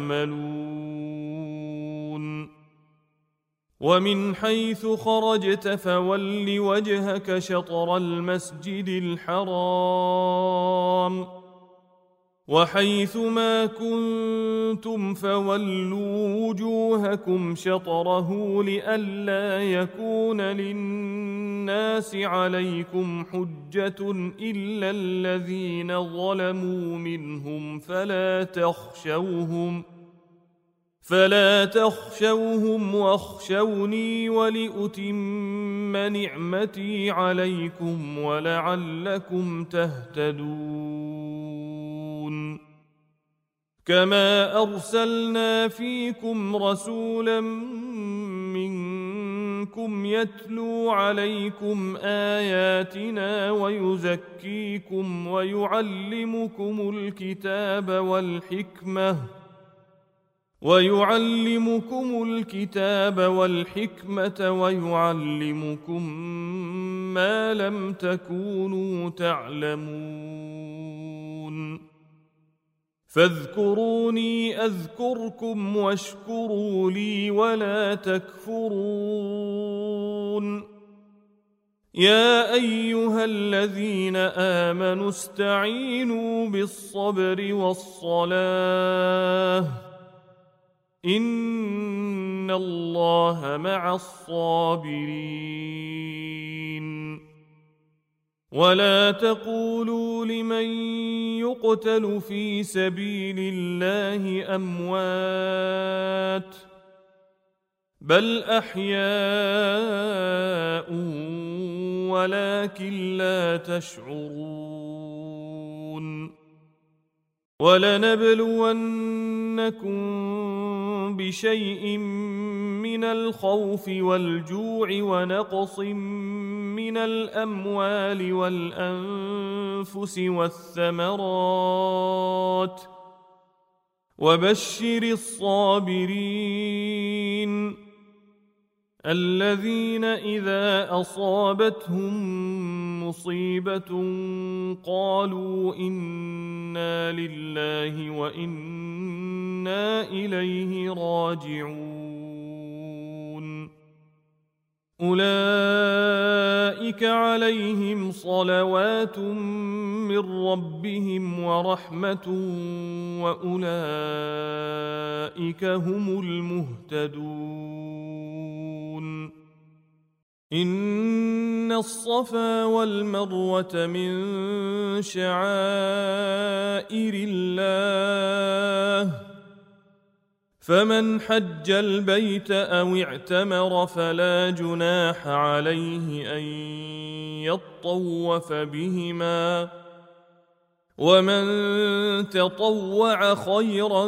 S1: يعملون. ومن حيث خرجت فول وجهك شطر المسجد الحرام وحيث ما كنتم فولوا وجوهكم شطره لئلا يكون للناس عليكم حجة إلا الذين ظلموا منهم فلا تخشوهم فلا تخشوهم واخشوني ولأتم نعمتي عليكم ولعلكم تهتدون. كما أرسلنا فيكم رسولا منكم يتلو عليكم آياتنا ويزكيكم ويعلمكم الكتاب والحكمة ويعلمكم الكتاب والحكمة ويعلمكم ما لم تكونوا تعلمون. فاذكروني أذكركم واشكروا لي ولا تكفرون. يا أيها الذين آمنوا استعينوا بالصبر والصلاة إن الله مع الصابرين. ولا تقولوا لمن يقتل في سبيل الله أموات بل أحياء ولكن لا تشعرون. ولنبلونكم بشيء من الخوف والجوع ونقص من الأموال والأنفس والثمرات وبشر الصابرين الذين إذا أصابتهم مصيبة قالوا إنا لله وإنا إليه راجعون. أولئك عليهم صلوات من ربهم ورحمة وأولئك هم المهتدون. إن الصفا والمروة من شعائر الله فمن حج البيت أو اعتمر فلا جناح عليه أن يطوف بهما ومن تطوع خيرا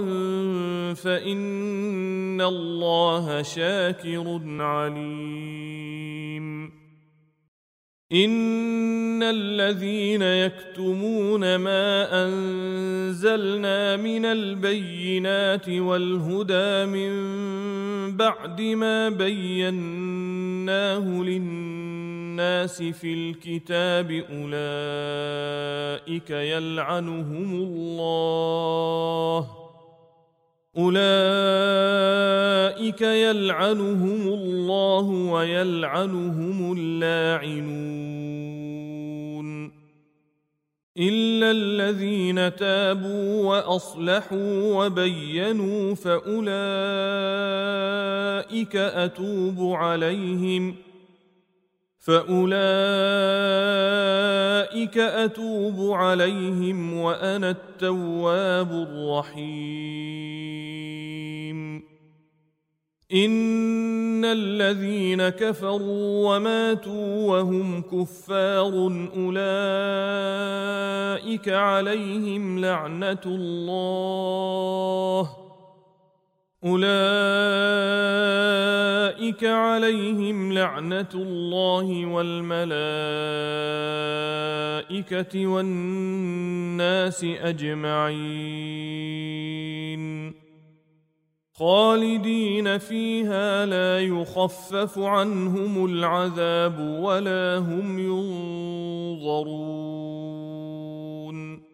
S1: فإن الله شاكر عليم. إن الذين يكتمون ما أنزلنا أنزلنا من البينات والهدى من بعد ما بيناه للناس في الكتاب أولئك يلعنهم الله أولئك يلعنهم الله ويلعنهم اللاعنون إلا الذين تابوا وأصلحوا وبينوا فأولئك أتوب عليهم فأولئك أتوب عليهم وأنا التواب الرحيم إن الذين كفروا وماتوا وهم كفار أولئك عليهم لعنة الله أولئك عليهم لعنة الله والملائكة والناس أجمعين خالدين فيها لا يخفف عنهم العذاب ولا هم ينظرون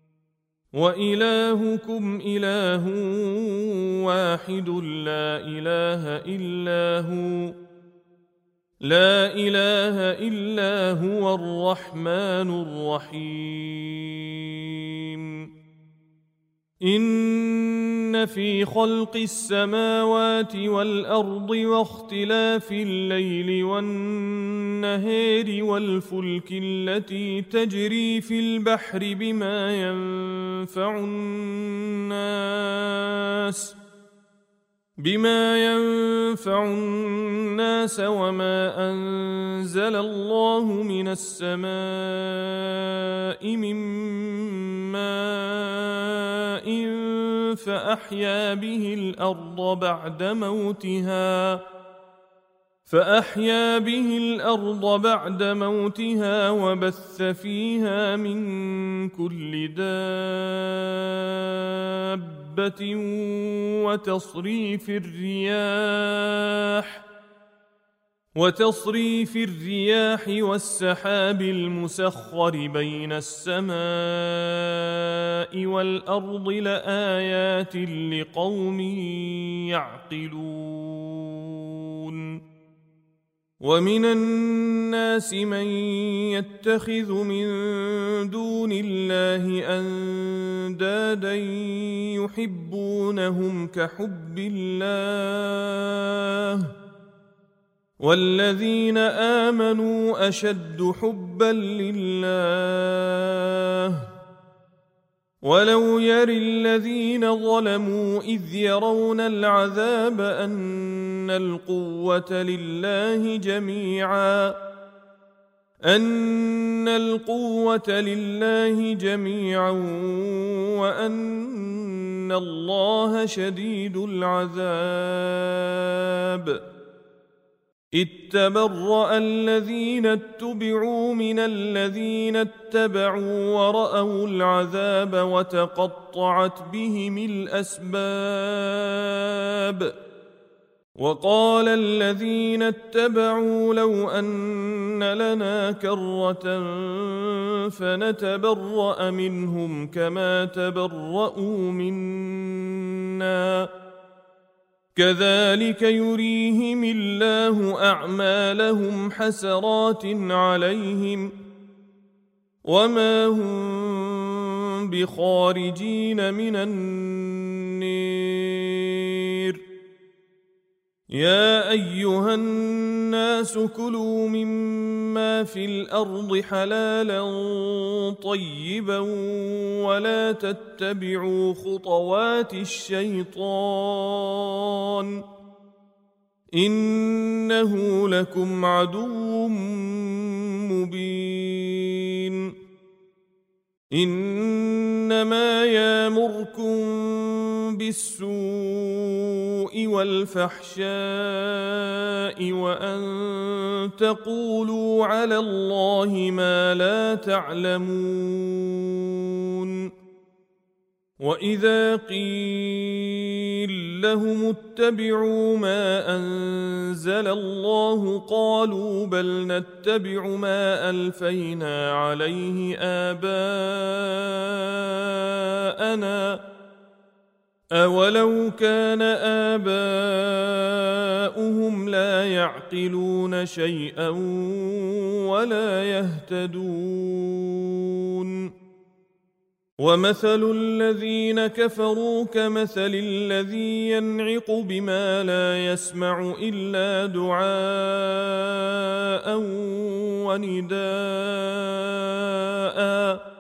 S1: وإلهكم إله واحد لا إله إلا هو لا إله إلا هو الرحمن الرحيم إن في خلق السماوات والأرض واختلاف الليل والنهار والفلك التي تجري في البحر بما ينفع الناس بما ينفع الناس وما أنزل الله من السماء من ماء فأحيا به الأرض بعد موتها فأحيا به الأرض بعد موتها وبث فيها من كل دابة وتصريف الرياح وتصريف الرياح والسحاب المسخر بين السماء والأرض لآيات لقوم يعقلون ومن الناس من يتخذ من دون الله أندادا يحبونهم كحب الله والذين آمنوا أشد حبا لله ولو يري الذين ظلموا إذ يرون العذاب أن القوة لله جميعا أن القوة لله جميعا وأن الله شديد العذاب إذ تبرأ الذين اتبعوا من الذين اتبعوا ورأوا العذاب وتقطعت بهم الأسباب وقال الذين اتبعوا لو أن لنا كرة فنتبرأ منهم كما تبرأوا منا كذلك يريهم الله أعمالهم حسرات عليهم وما هم بخارجين من النير يا أيها الناس كلوا مما في الأرض حلالا طيبا ولا تتبعوا خطوات الشيطان إنه لكم عدو مبين إنما يأمركم بالسوء والفحشاء وأن تقولوا على الله ما لا تعلمون وإذا قيل لهم اتبعوا ما أنزل الله قالوا بل نتبع ما ألفينا عليه آباءنا أولو كان آباؤهم لا يعقلون شيئا ولا يهتدون ومثل الذين كفروا كمثل الذي ينعق بما لا يسمع إلا دعاء ونداء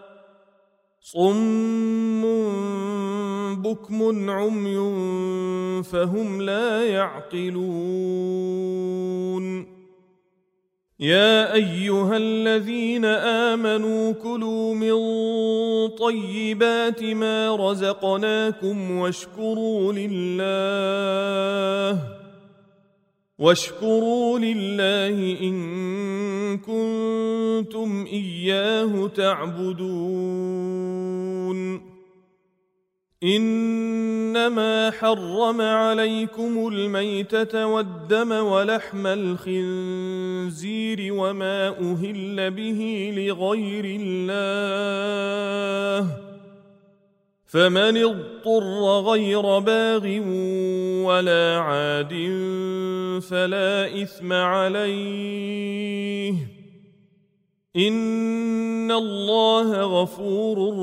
S1: صم بكم عمي فهم لا يعقلون يا أيها الذين آمنوا كلوا من طيبات ما رزقناكم واشكروا لله واشكروا لله إن كنتم إياه تعبدون إنما حرم عليكم الميتة والدم ولحم الخنزير وما أهل به لغير الله فمن اضطر غير باغ ولا عاد فلا إثم عليه إن الله غفور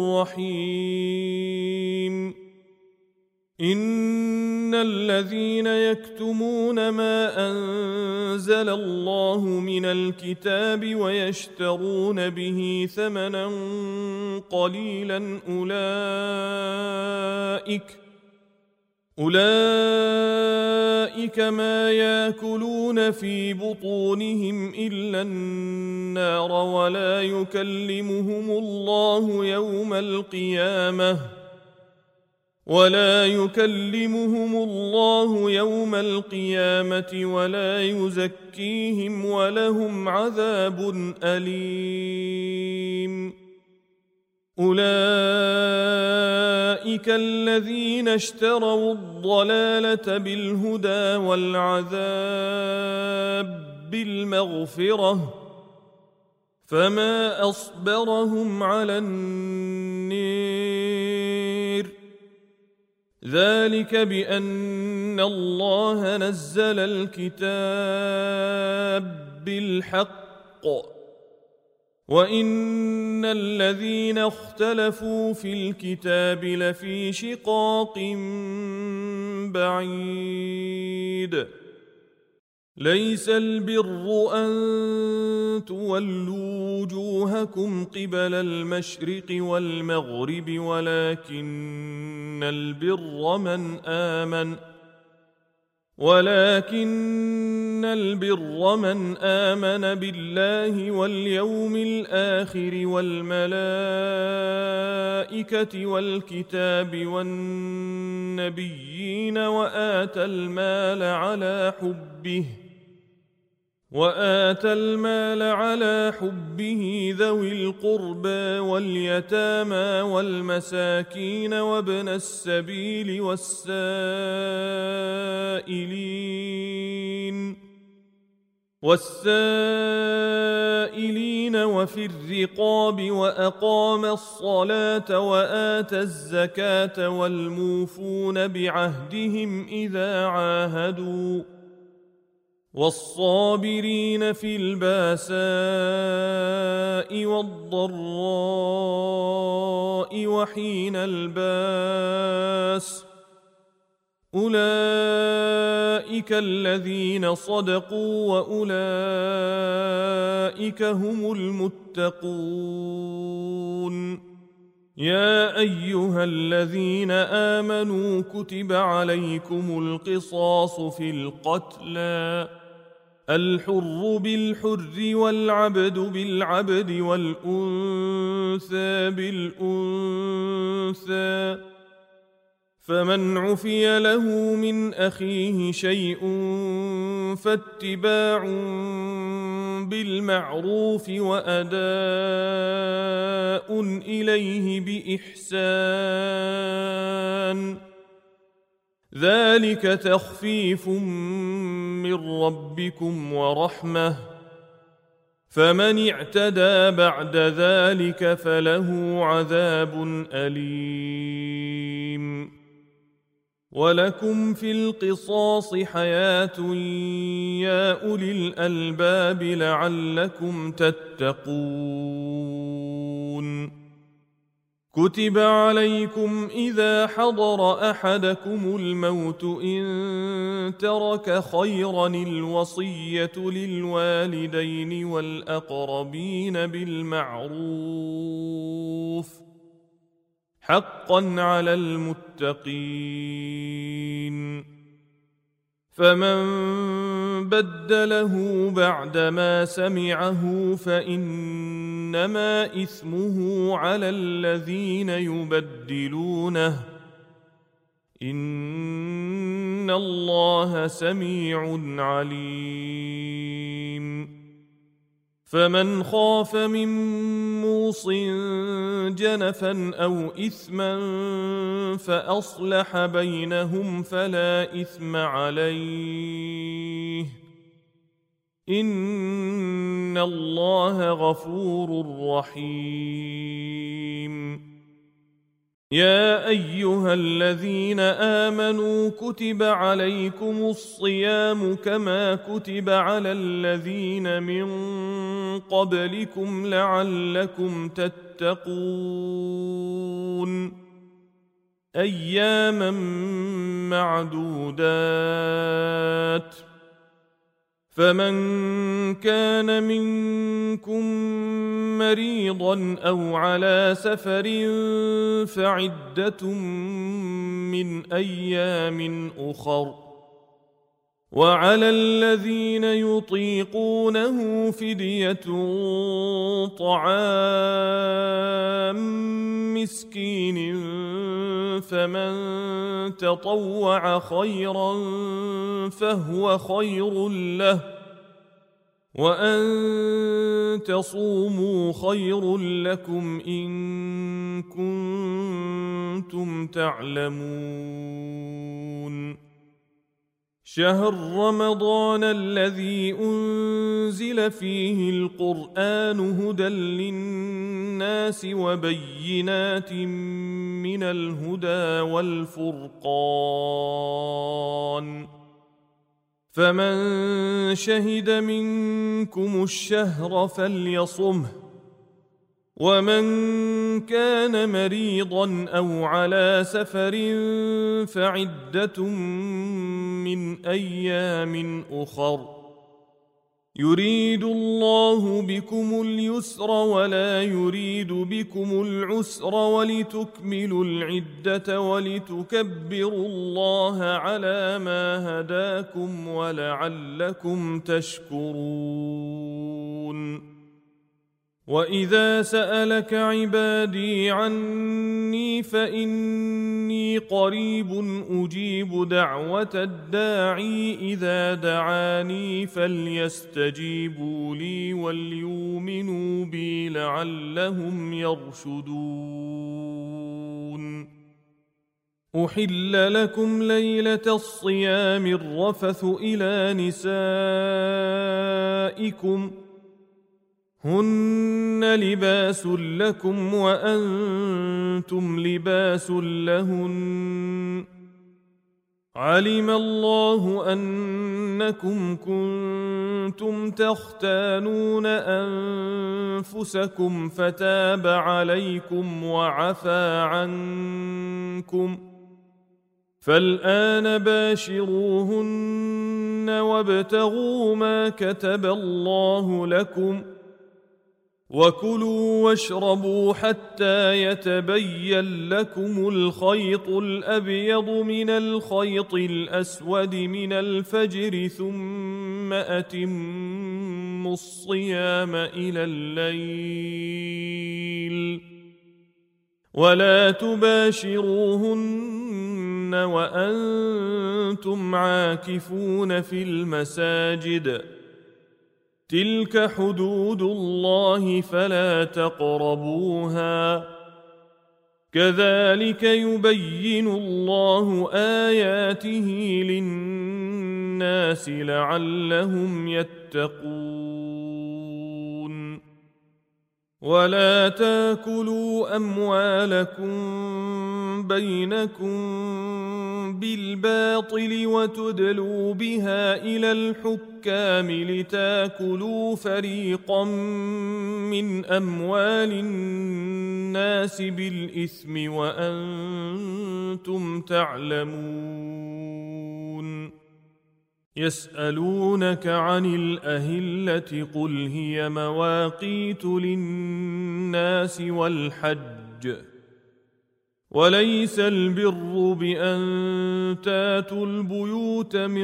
S1: رحيم إن الذين يكتمون ما أنزل الله من الكتاب ويشترون به ثمنا قليلا أولئك أولئك ما يأكلون في بطونهم إلا النار ولا يكلمهم الله يوم القيامة ولا يكلمهم الله يوم القيامة ولا يزكيهم ولهم عذاب أليم أولئك الذين اشتروا الضلالة بالهدى والعذاب بالمغفرة فما أصبرهم على النير ذلك بأن الله نزل الكتاب بالحق وإن الذين اختلفوا في الكتاب لفي شقاق بعيد ليس البر أن تولوا وجوهكم قبل المشرق والمغرب ولكن البر من آمن ولكن البر من آمن بالله واليوم الآخر والملائكة والكتاب والنبيين وآتى المال على حبه وآتى المال على حبه ذوي القربى واليتامى والمساكين وابن السبيل والسائلين والسائلين وفي الرقاب وأقام الصلاة وآتى الزكاة والموفون بعهدهم إذا عاهدوا والصابرين في الباساء والضراء وحين الباس أولئك الذين صدقوا وأولئك هم المتقون يا أيها الذين آمنوا كتب عليكم القصاص في القتلى الحر بالحر والعبد بالعبد والأنثى بالأنثى فمن عفي له من أخيه شيء فاتباع بالمعروف وأداء إليه بإحسان ذلك تخفيف من ربكم ورحمة، فمن اعتدى بعد ذلك فله عذاب أليم. ولكم في القصاص حياة يا أولي الألباب لعلكم تتقون. كتب عليكم إذا حضر أحدكم الموت إن ترك خيرا الوصية للوالدين والأقربين بالمعروف حقا على المتقين. فمن بدله بعدما سمعه فإنما إثمه على الذين يبدلونه، إن الله سميع عليم. فمن خاف من موص جنفا أو إثما فأصلح بينهم فلا إثم عليه، إن الله غفور رحيم. يا أيها الذين آمنوا كتب عليكم الصيام كما كتب على الذين من قبلكم لعلكم تتقون. أياما معدودات، فمن كان منكم مريضا أو على سفر فعدة من أيام أخر، وعلى الذين يطيقونه فدية طعام مسكين، فمن تطوع خيرا فهو خير له، وأن تصوموا خير لكم إن كنتم تعلمون. شهر رمضان الذي أنزل فيه القرآن هدى للناس وبينات من الهدى والفرقان، فمن شهد منكم الشهر فليصمه، ومن كان مريضا أو على سفر فعدة من أيام أخر، يريد الله بكم اليسر ولا يريد بكم العسر ولتكملوا العدة ولتكبروا الله على ما هداكم ولعلكم تشكرون. وإذا سألك عبادي عني فإني قريب أجيب دعوة الداعي إذا دعاني فليستجيبوا لي وليؤمنوا بي لعلهم يرشدون. أحل لكم ليلة الصيام الرفث إلى نسائكم هن لباس لكم وأنتم لباس لهن، علم الله أنكم كنتم تختانون أنفسكم فتاب عليكم وعفى عنكم، فالآن باشروهن وابتغوا ما كتب الله لكم، وكلوا واشربوا حتى يتبين لكم الخيط الأبيض من الخيط الأسود من الفجر، ثم أتموا الصيام إلى الليل، ولا تباشروهن وأنتم عاكفون في المساجد، تلك حدود الله فلا تقربوها، كذلك يبين الله آياته للناس لعلهم يتقون. ولا تاكلوا أموالكم بينكم بالباطل وتدلوا بها إلى الحكام لتاكلوا فريقا من أموال الناس بالإثم وأنتم تعلمون. يسألونك عن الأهلة قل هي مواقيت للناس والحج وليس البر بأن تاتوا البيوت من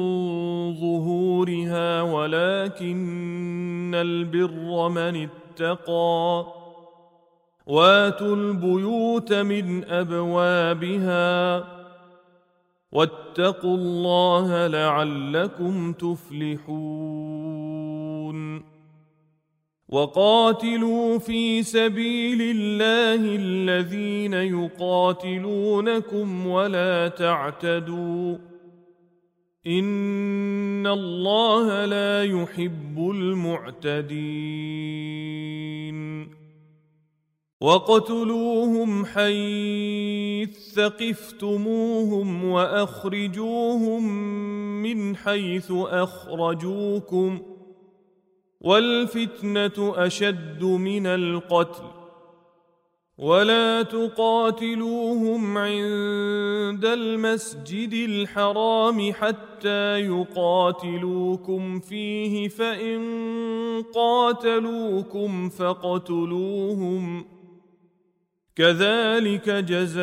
S1: ظهورها ولكن البر من اتقى واتوا البيوت من أبوابها واتقوا الله لعلكم تفلحون. وقاتلوا في سبيل الله الذين يقاتلونكم ولا تعتدوا إن الله لا يحب المعتدين. وقتلوهم حيث ثقفتموهم وأخرجوهم من حيث أخرجوكم والفتنة أشد من القتل ولا تقاتلوهم عند المسجد الحرام حتى يقاتلوكم فيه فإن قاتلوكم فاقتلوهم كذلك جزاء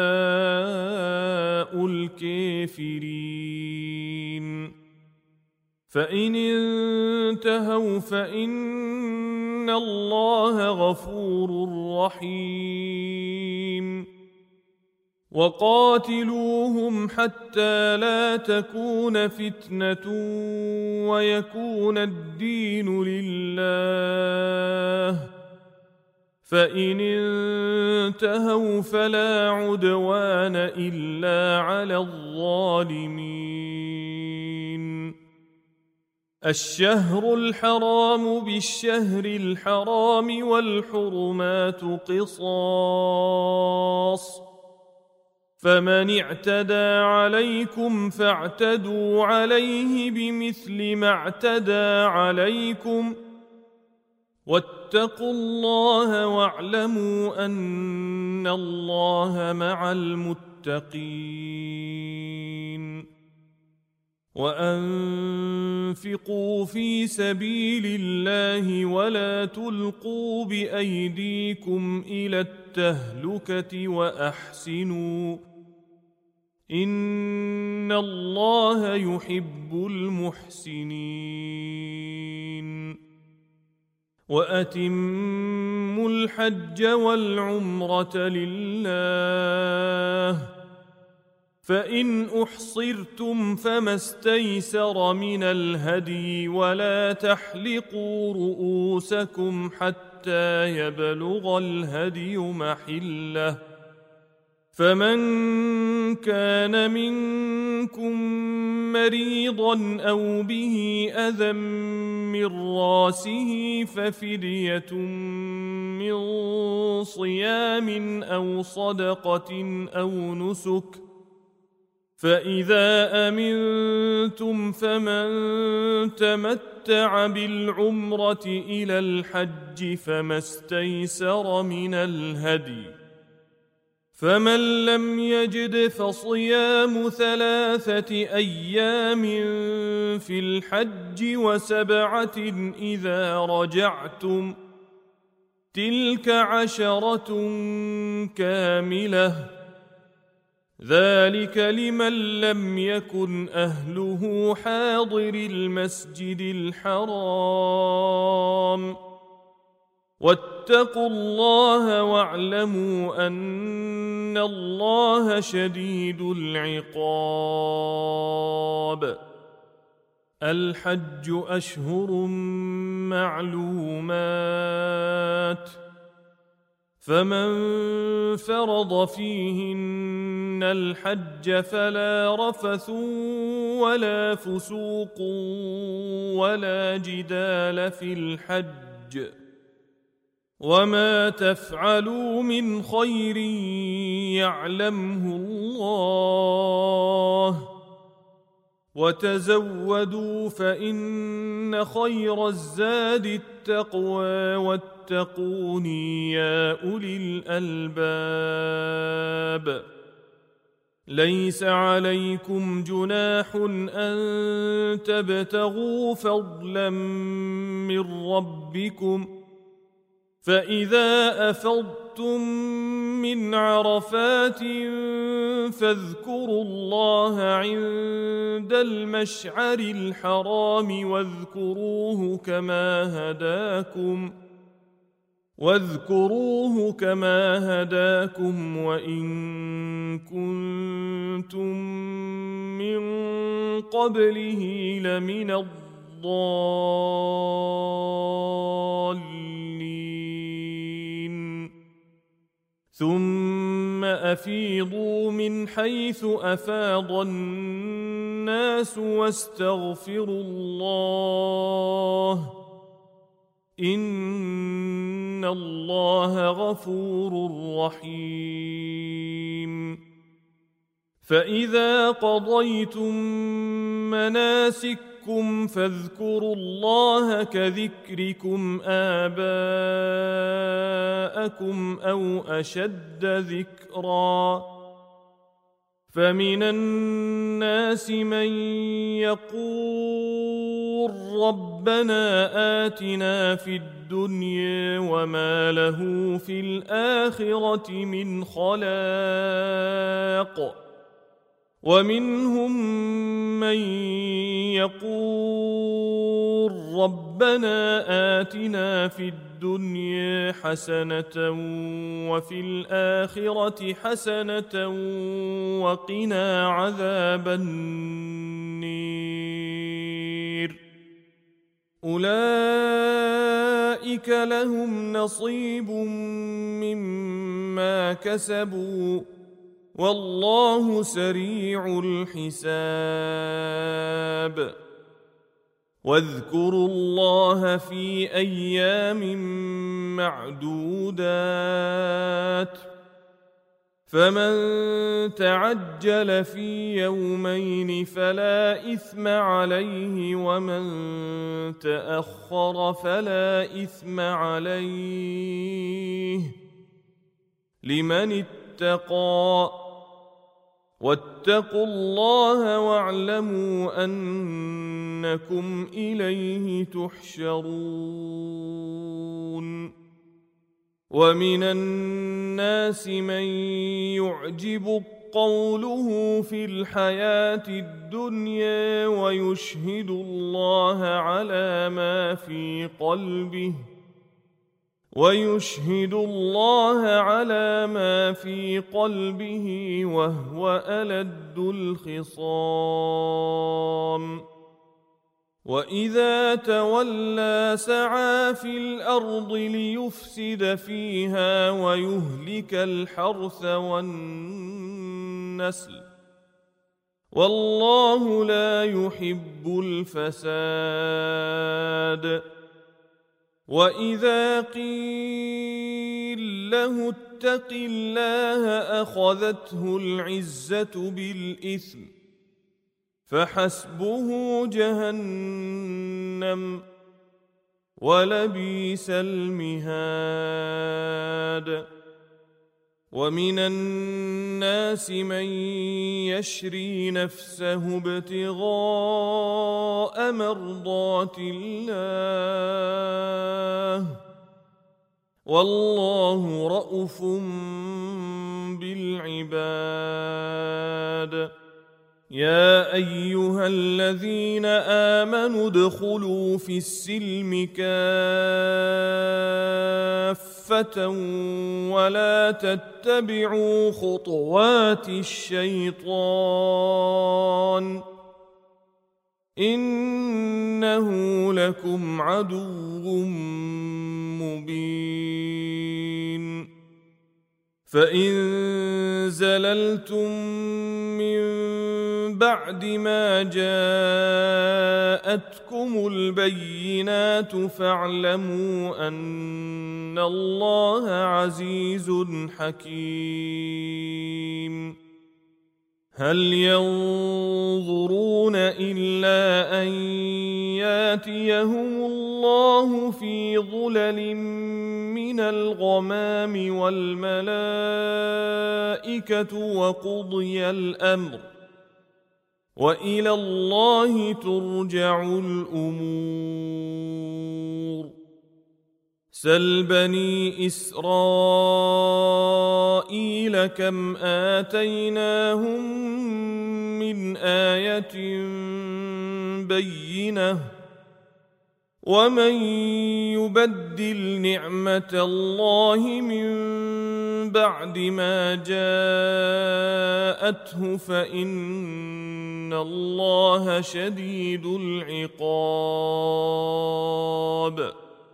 S1: الكافرين. فإن انتهوا فإن الله غفور رحيم. وقاتلوهم حتى لا تكون فتنة ويكون الدين لله فإن انتهوا فلا عدوان إلا على الظالمين. الشهر الحرام بالشهر الحرام والحرمات قصاص فمن اعتدى عليكم فاعتدوا عليه بمثل ما اعتدى عليكم واتقوا الله واعلموا أن الله مع المتقين. وأنفقوا في سبيل الله ولا تلقوا بأيديكم إلى التهلكة وأحسنوا إن الله يحب المحسنين. وأتموا الحج والعمرة لله فإن أحصرتم فما استيسر من الهدي ولا تحلقوا رؤوسكم حتى يبلغ الهدي محله فمن كان منكم مريضا أو به أذى من راسه ففدية من صيام أو صدقة أو نسك فإذا أمنتم فمن تمتع بالعمرة إلى الحج فما استيسر من الهدي فمن لم يجد فصيام ثلاثة أيام في الحج وسبعة إذا رجعتم تلك عشرة كاملة ذلك لمن لم يكن أهله حاضر المسجد الحرام واتقوا الله واعلموا أن الله شديد العقاب. الحج أشهر معلومات فمن فرض فيهن الحج فلا رفث ولا فسوق ولا جدال في الحج، وما تفعلوا من خير يعلمه الله، وتزودوا فإن خير الزاد التقوى واتقون يا أولي الألباب. ليس عليكم جناح أن تبتغوا فضلا من ربكم، فإذا أفضتم من عرفات فاذكروا الله عند المشعر الحرام واذكروه كما هداكم واذكروه كما هداكم وإن كنتم من قبله لمن الضالين. ثم أفيضوا من حيث أفاض الناس واستغفروا الله، إن الله غفور رحيم. فإذا قضيتم مناسككم فاذكروا الله كذكركم آباءكم أو أشد ذكرا. فمن الناس من يقول ربنا آتنا في الدنيا وما له في الآخرة من خلاق، ومنهم من يقول ربنا آتنا في الدنيا حسنة وفي الآخرة حسنة وقنا عذاب النير. أولئك لهم نصيب مما كسبوا والله سريع الحساب. واذكروا الله في أيام معدودات، فمن تعجل في يومين فلا إثم عليه ومن تأخر فلا إثم عليه لمن اتقى. واتقوا الله واعلموا أنكم إليه تحشرون. ومن الناس من يعجبك قوله في الحياة الدنيا ويشهد الله على ما في قلبه ويشهد الله على ما في قلبه وهو ألد الخصام. وإذا تولى سعى في الأرض ليفسد فيها ويهلك الحرث والنسل، والله لا يحب الفساد. وإذا قيل له اتق الله أخذته العزة بالإثم فحسبه جهنم ولبئس المهاد. ومن الناس من يشري نفسه ابتغاء مرضات الله والله رءوف بالعباد. يا أيها الذين آمنوا ادخلوا في السلم كافة ولا تتبعوا خطوات الشيطان إنه لكم عدو مبين. فإن زللتم من بعد ما جاءتكم البينات فاعلموا أن الله عزيز حكيم. هل ينظرون إلا أن ياتيهم الله في ظلل من الغمام والملائكة وقضي الأمر وإلى الله ترجع الأمور. سل بني إسرائيل كم آتيناهم من آية بينة ومن يبدل نعمة الله من بعد ما جاءته فإن الله شديد العقاب.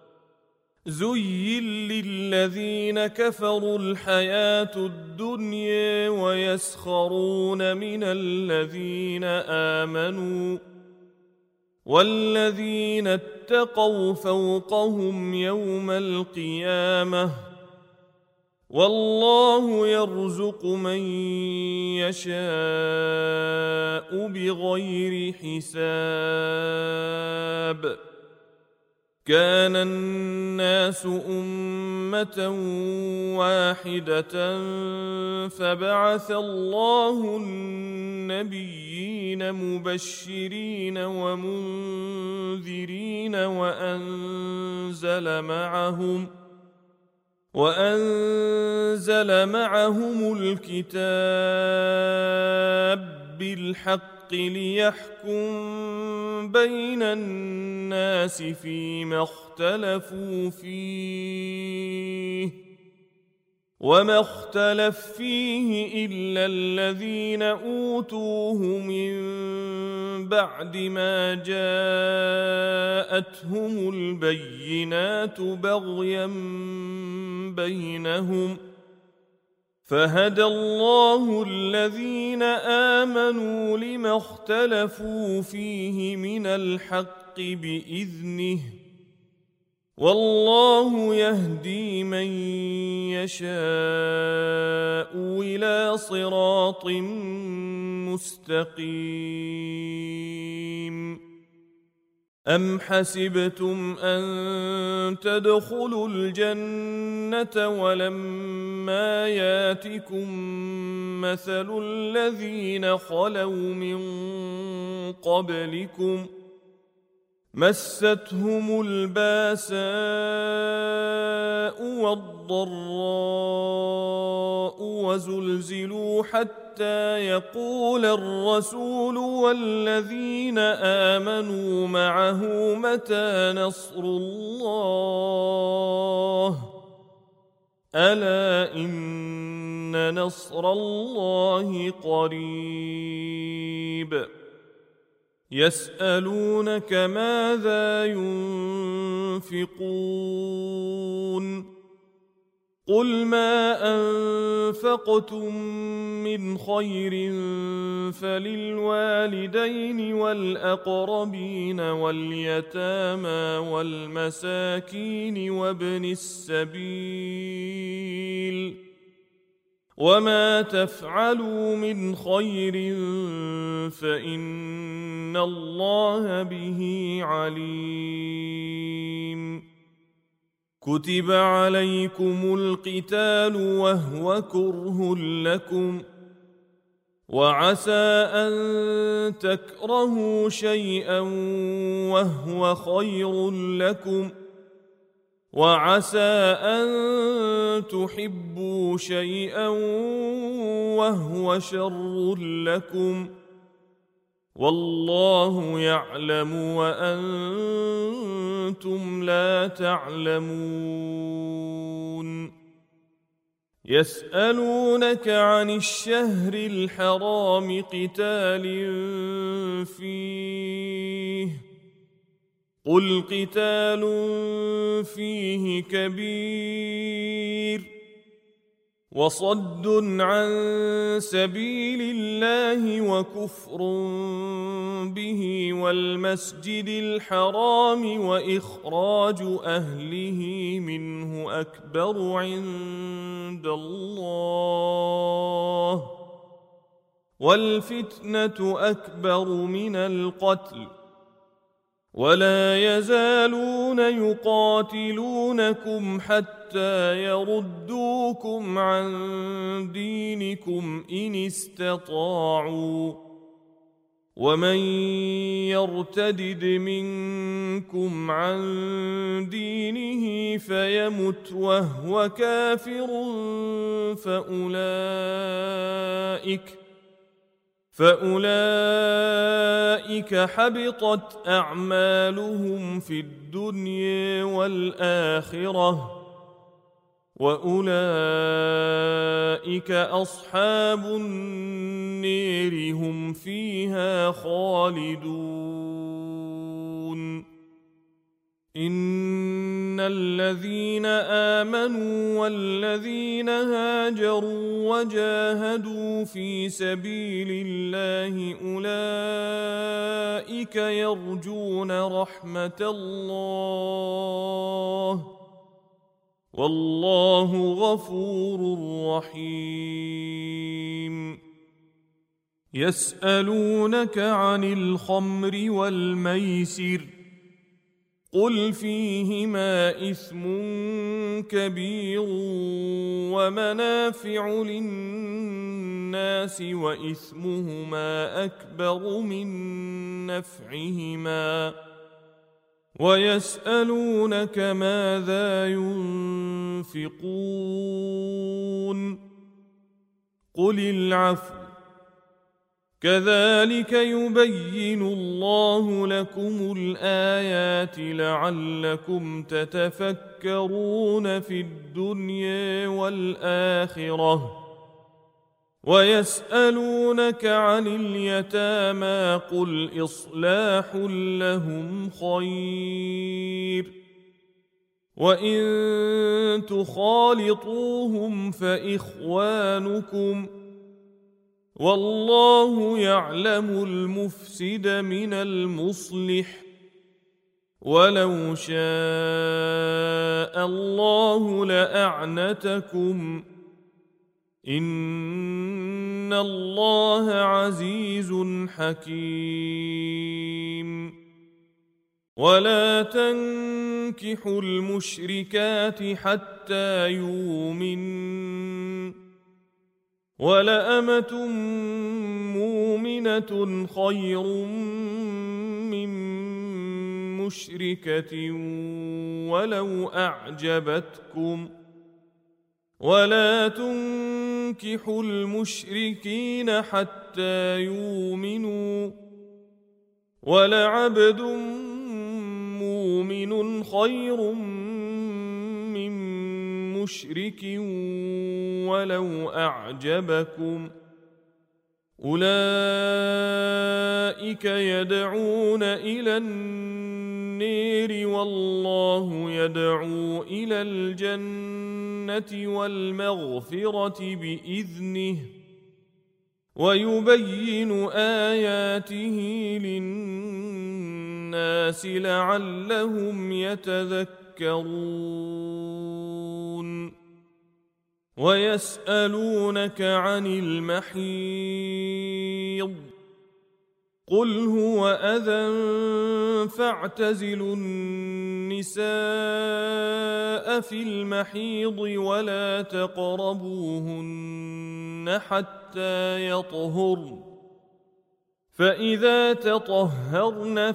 S1: زين للذين كفروا الحياة الدنيا ويسخرون من الذين آمنوا والذين اتقوا فوقهم يوم القيامة والله يرزق من يشاء بغير حساب. كان الناس أمة واحدة فبعث الله النبيين مبشرين ومنذرين وأنزل معهم وأنزل معهم الكتاب بالحق ليحكم بين الناس فيما اختلفوا فيه وما اختلف فيه إلا الذين أوتوه من بعد ما جاءتهم البينات بغيا بينهم فهدى الله الذين آمنوا لما اختلفوا فيه من الحق بإذنه والله يهدي من يشاء إلى صراط مستقيم. أم حسبتم أن تدخلوا الجنة ولما ياتكم مثل الذين خلوا من قبلكم مستهم الباساء والضراء وزلزلوا حتى يقول الرسول والذين آمنوا معه متى نصر الله ألا إن نصر الله قريب. يسألونك ماذا ينفقون قل ما أنفقتم من خير فللوالدين والأقربين واليتامى والمساكين وابن السبيل وما تفعلوا من خير فإن الله به عليم. كتب عليكم القتال وهو كره لكم وعسى أن تكرهوا شيئا وهو خير لكم وعسى أن تحبوا شيئا وهو شر لكم والله يعلم وأنتم لا تعلمون. يسألونك عن الشهر الحرام قتال فيه قل قتال فيه كبير وصد عن سبيل الله وكفر به والمسجد الحرام وإخراج أهله منه أكبر عند الله والفتنة أكبر من القتل ولا يزالون يقاتلونكم حتى يردوكم عن دينكم إن استطاعوا ومن يرتدد منكم عن دينه فيمت وهو كافر فأولئك فأولئك حبطت أعمالهم في الدنيا والآخرة وأولئك أصحاب النير هم فيها خالدون إن الذين آمنوا والذين هاجروا وجاهدوا في سبيل الله أولئك يرجون رحمة الله والله غفور رحيم يسألونك عن الخمر والميسر قل فيهما إثم كبير ومنافع للناس وإثمهما أكبر من نفعهما ويسألونك ماذا ينفقون قل العفو كذلك يبين الله لكم الآيات لعلكم تتفكرون في الدنيا والآخرة ويسألونك عن اليتامى قل إصلاح لهم خير وإن تخالطوهم فإخوانكم والله يعلم المفسد من المصلح ولو شاء الله لأعنتكم إن الله عزيز حكيم ولا تنكحوا المشركات حتى يؤمنوا ولأمة مؤمنة خير من مشركة ولو أعجبتكم ولا تنكحوا المشركين حتى يؤمنوا ولعبد مؤمن خير من مشرك ولو أعجبكم أولئك يدعون إلى النير والله يدعو إلى الجنة والمغفرة بإذنه ويبين آياته للناس لعلهم يتذكرون ويسألونك عن المحيض قل هو أذى فاعتزلوا النساء في المحيض ولا تقربوهن حتى يطهرن فإذا تطهرن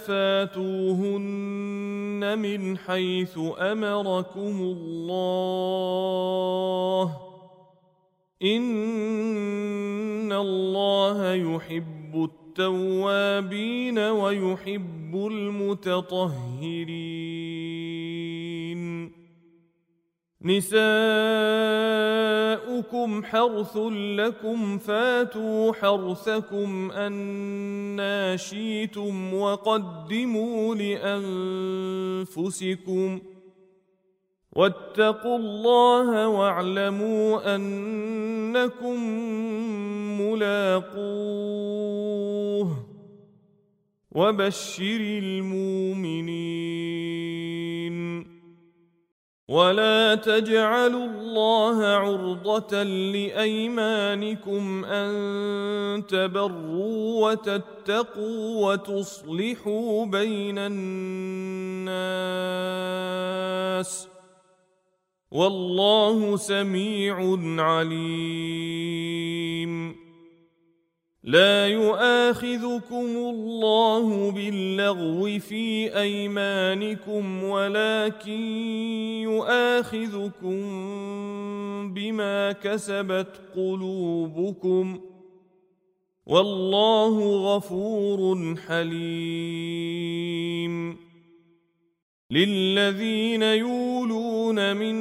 S1: فاتوهن من حيث أمركم الله إن الله يحب التوابين ويحب المتطهرين نساؤكم حرث لكم فاتوا حرثكم أنى شئتم وقدموا لأنفسكم واتقوا الله واعلموا أنكم ملاقوه وبشر المؤمنين. ولا تجعلوا الله عرضة لأيمانكم أن تبروا وتتقوا وتصلحوا بين الناس والله سميع عليم. لا يؤاخذكم الله باللغو في أيمانكم ولكن يؤاخذكم بما كسبت قلوبكم والله غفور حليم. للذين يولون من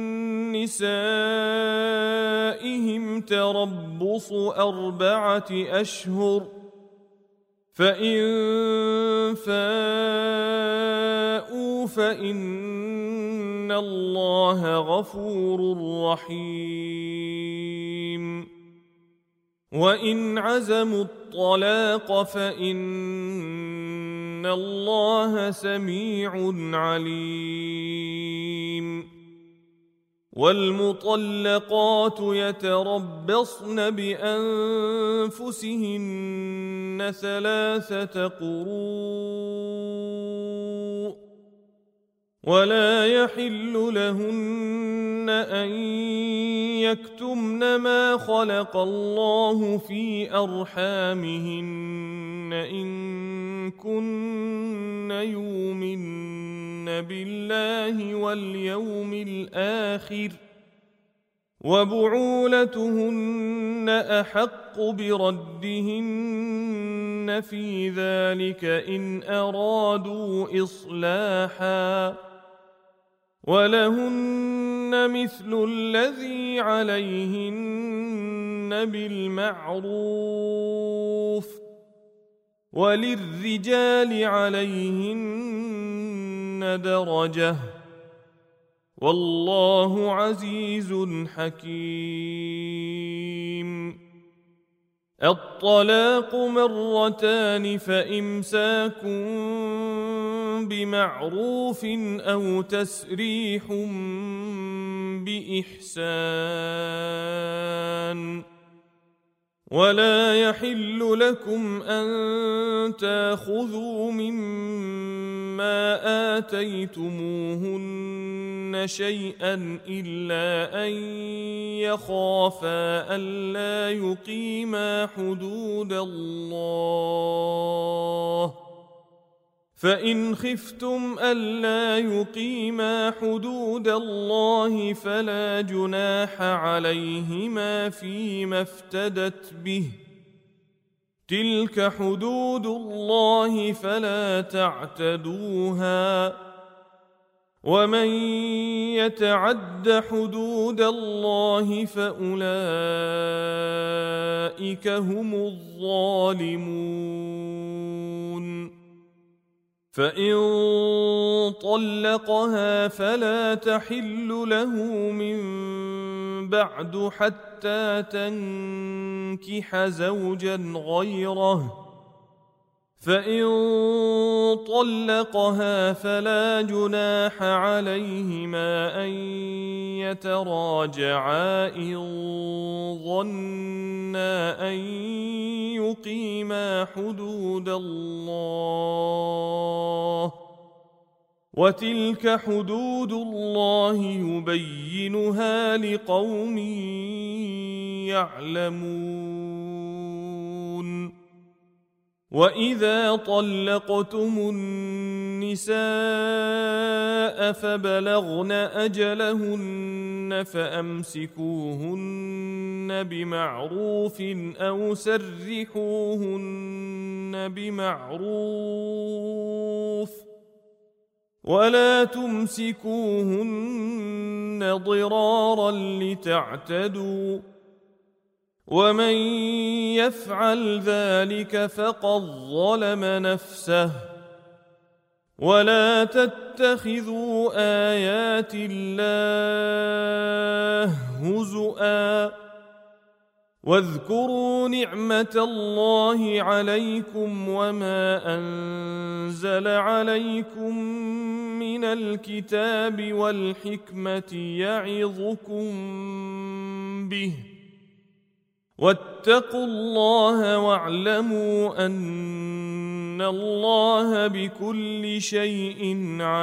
S1: نسائهم تربص أربعة أشهر فإن فاءوا فإن الله غفور رحيم. وإن عزموا الطلاق فإن الله سميع عليم. والمطلقات يتربصن بأنفسهن ثلاثة قروء ولا يحل لهن أن يكتمن ما خلق الله في أرحامهن إن كن يؤمن بالله واليوم الآخر وبعولتهن أحق بردهن في ذلك إن أرادوا إصلاحا ولهن مثل الذي عليهن بالمعروف وللرجال عليهن درجة والله عزيز حكيم. الطلاق مرتان فإمساك بمعروف أو تسريح بإحسان. ولا يحل لكم أن تأخذوا مما آتيتموهن شيئا إلا أن يخافا ألا يقيما حدود الله فإن خفتم ألا يقيما حدود الله فلا جناح عليهما فيما افتدت به تلك حدود الله فلا تعتدوها ومن يتعد حدود الله فأولئك هم الظالمون. فإن طلقها فلا تحل له من بعد حتى تنكح زوجا غيره فإن طلقها فلا جناح عليهما أن يتراجعا إن ظنا أن يقيما حدود الله وتلك حدود الله يبينها لقوم يعلمون. وإذا طلقتم النساء فبلغن أجلهن فأمسكوهن بمعروف أو سرحوهن بمعروف ولا تمسكوهن ضرارا لتعتدوا ومن يفعل ذلك فقد ظلم نفسه ولا تتخذوا آيات الله هزؤا واذكروا نعمة الله عليكم وما أنزل عليكم من الكتاب والحكمة يعظكم به واتقوا الله واعلموا أن الله بكل شيء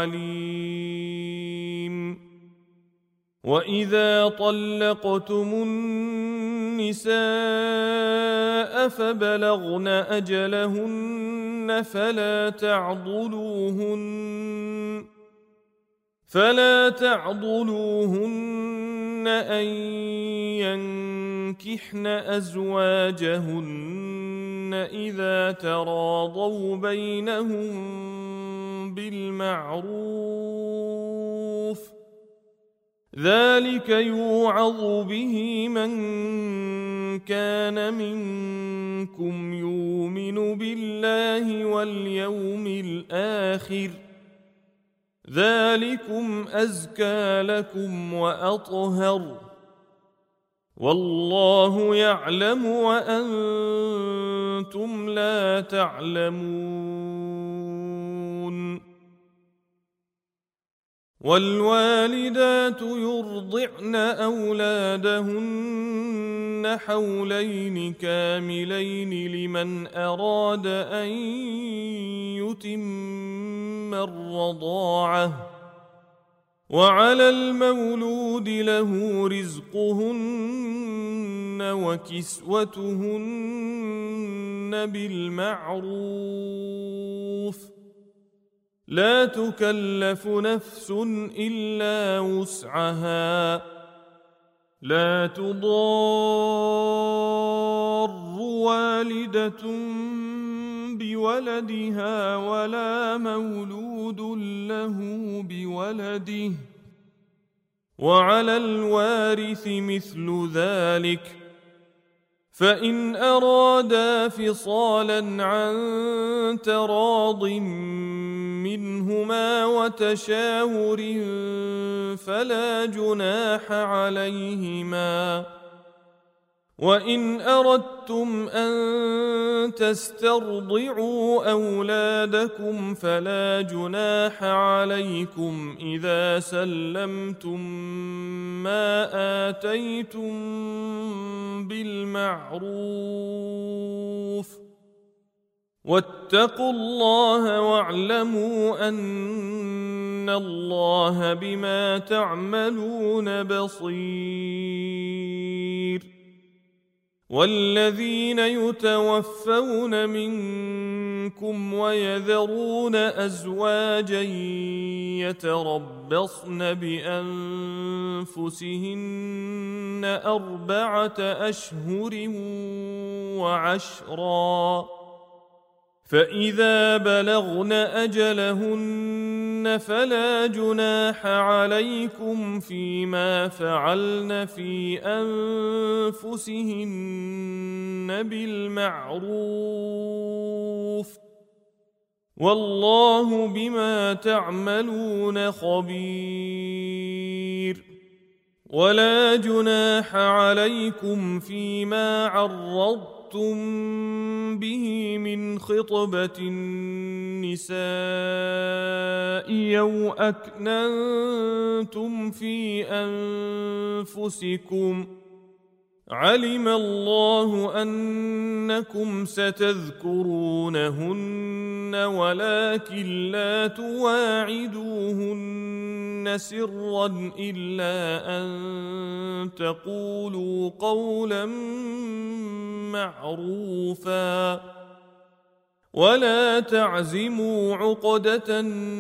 S1: عليم. وإذا طلقتم النساء فبلغن أجلهن فلا تعضلوهن فلا تعضلوهن أن ينكحن أزواجهن إذا تراضوا بينهم بالمعروف ذلك يوعظ به من كان منكم يؤمن بالله واليوم الآخر ذلكم أزكى لكم وأطهر والله يعلم وأنتم لا تعلمون. والوالدات يرضعن أولادهن حولين كاملين لمن أراد أن يتم الرضاعة وعلى المولود له رزقهن وكسوتهن بالمعروف لا تكلف نفس إلا وسعها لا تضار والدة بولدها ولا مولود له بولده وعلى الوارث مثل ذلك فإن أرادا فصالا عن تراض منهما وتشاور فلا جناح عليهما وإن أردتم أن تسترضعوا أولادكم فلا جناح عليكم إذا سلمتم ما آتيتم بالمعروف واتقوا الله واعلموا أن الله بما تعملون بصير. والذين يتوفون منكم ويذرون أزواجا يتربصن بأنفسهن أربعة أشهر وعشرا فإذا بلغن أجلهن فلا جناح عليكم فيما فعلن في أنفسهن بالمعروف والله بما تعملون خبير. ولا جناح عليكم فيما عرضتم به من خطبة النساء أو أكننتم في أنفسكم علم الله أنكم ستذكرونهن ولكن لا تواعدوهن سرا إلا أن تقولوا قولا معروفا ولا تعزموا عقدة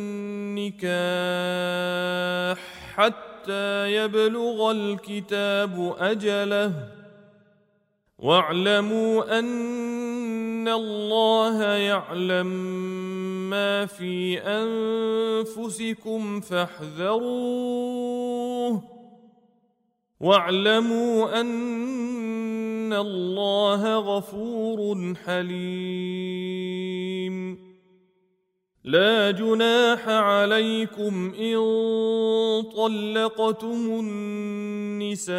S1: النكاح حتى يبلغ الكتاب أجله واعلموا أن الله يعلم ما في أنفسكم فاحذروه واعلموا أن الله غفور حليم. لا جناح عليكم إن طلقتم النساء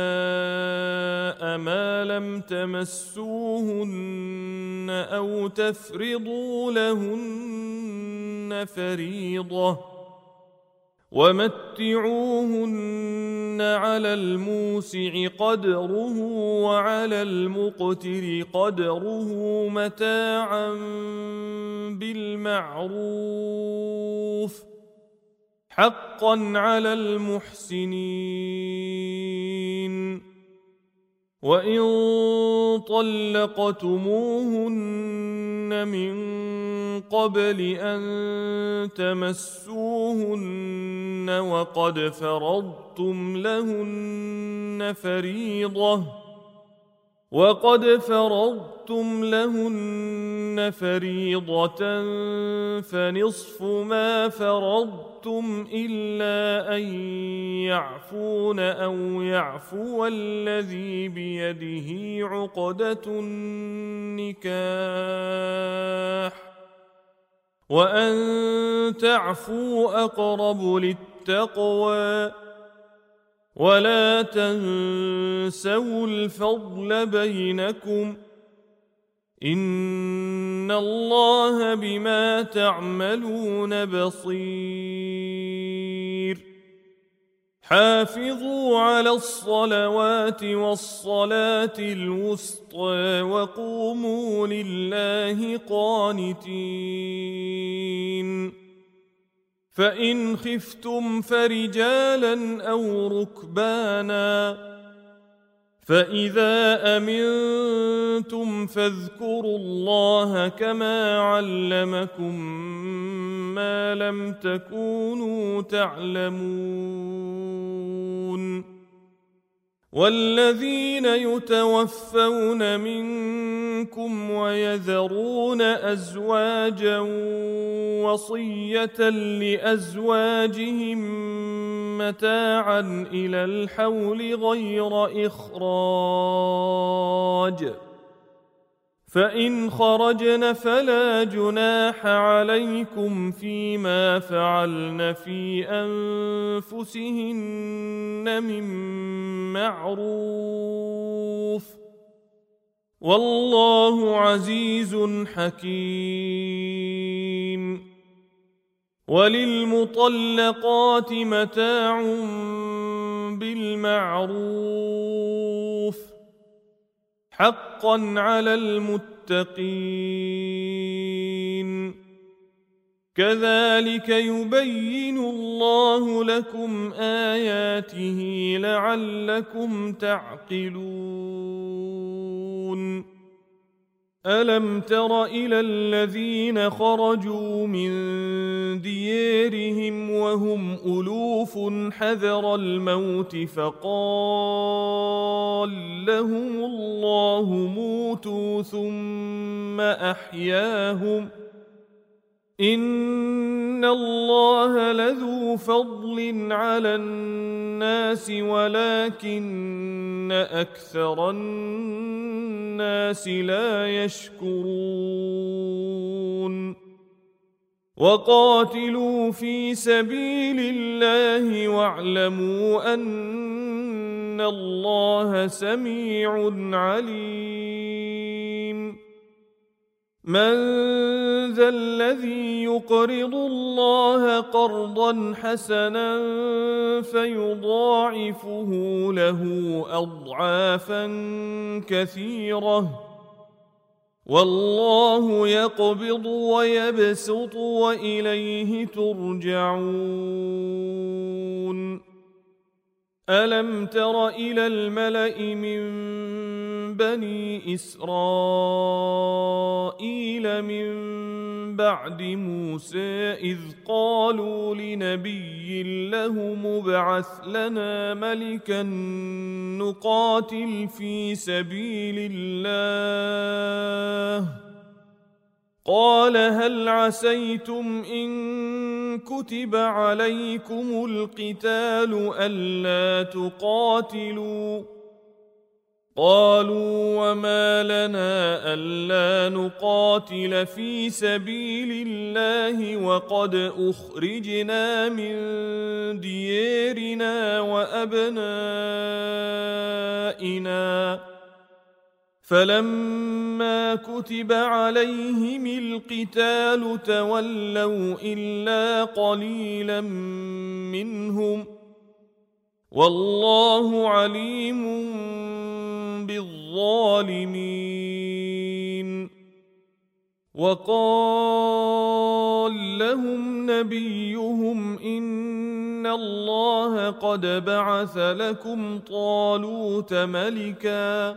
S1: ما لم تمسوهن أو تفرضوا لهن فريضة ومتعوهن على الموسع قدره وعلى المقتر قدره متاعا بالمعروف حقا على المحسنين. وإن طلقتموهن من قبل أن تمسوهن وقد فرضتم لهن فريضة وقد فرضتم لهن فريضة فنصف ما فرضتم إلا أن يعفون أو يعفو الذي بيده عقدة النكاح وأن تعفوا أقرب للتقوى ولا تنسوا الفضل بينكم إن الله بما تعملون بصير. حافظوا على الصلوات والصلاة الوسطى وقوموا لله قانتين. فإن خفتم فرجالا أو ركبانا فإذا أمنتم فاذكروا الله كما علمكم ما لم تكونوا تعلمون. والذين يتوفون منكم ويذرون أزواجا وصية لأزواجهم متاعا إلى الحول غير إخراج فإن خرجن فلا جناح عليكم فيما فعلن في أنفسهن من معروف والله عزيز حكيم. وللمطلقات متاع بالمعروف حقا على المتقين. كذلك يبين الله لكم آياته لعلكم تعقلون. ألم تر إلى الذين خرجوا من ديارهم وهم ألوف حذر الموت فقال لهم الله موتوا ثم أحياهم إن الله لذو فضل على الناس ولكن أكثر الناس لا يشكرون. وقاتلوا في سبيل الله واعلموا أن الله سميع عليم. من ذا الذي يقرض الله قرضا حسنا فيضاعفه له أضعافا كثيرة والله يقبض ويبسط وإليه ترجعون. ألم تر إلى الملأ من بني إسرائيل من بعد موسى إذ قالوا لنبي له مبعث لنا ملكا نقاتل في سبيل الله قال هل عسيتم إن كتب عليكم القتال ألا تقاتلوا قالوا وما لنا ألا نقاتل في سبيل الله وقد أخرجنا من ديارنا وأبنائنا فلما كتب عليهم القتال تولوا إلا قليلا منهم والله عليم بالظالمين. وقال لهم نبيهم إن الله قد بعث لكم طالوت ملكا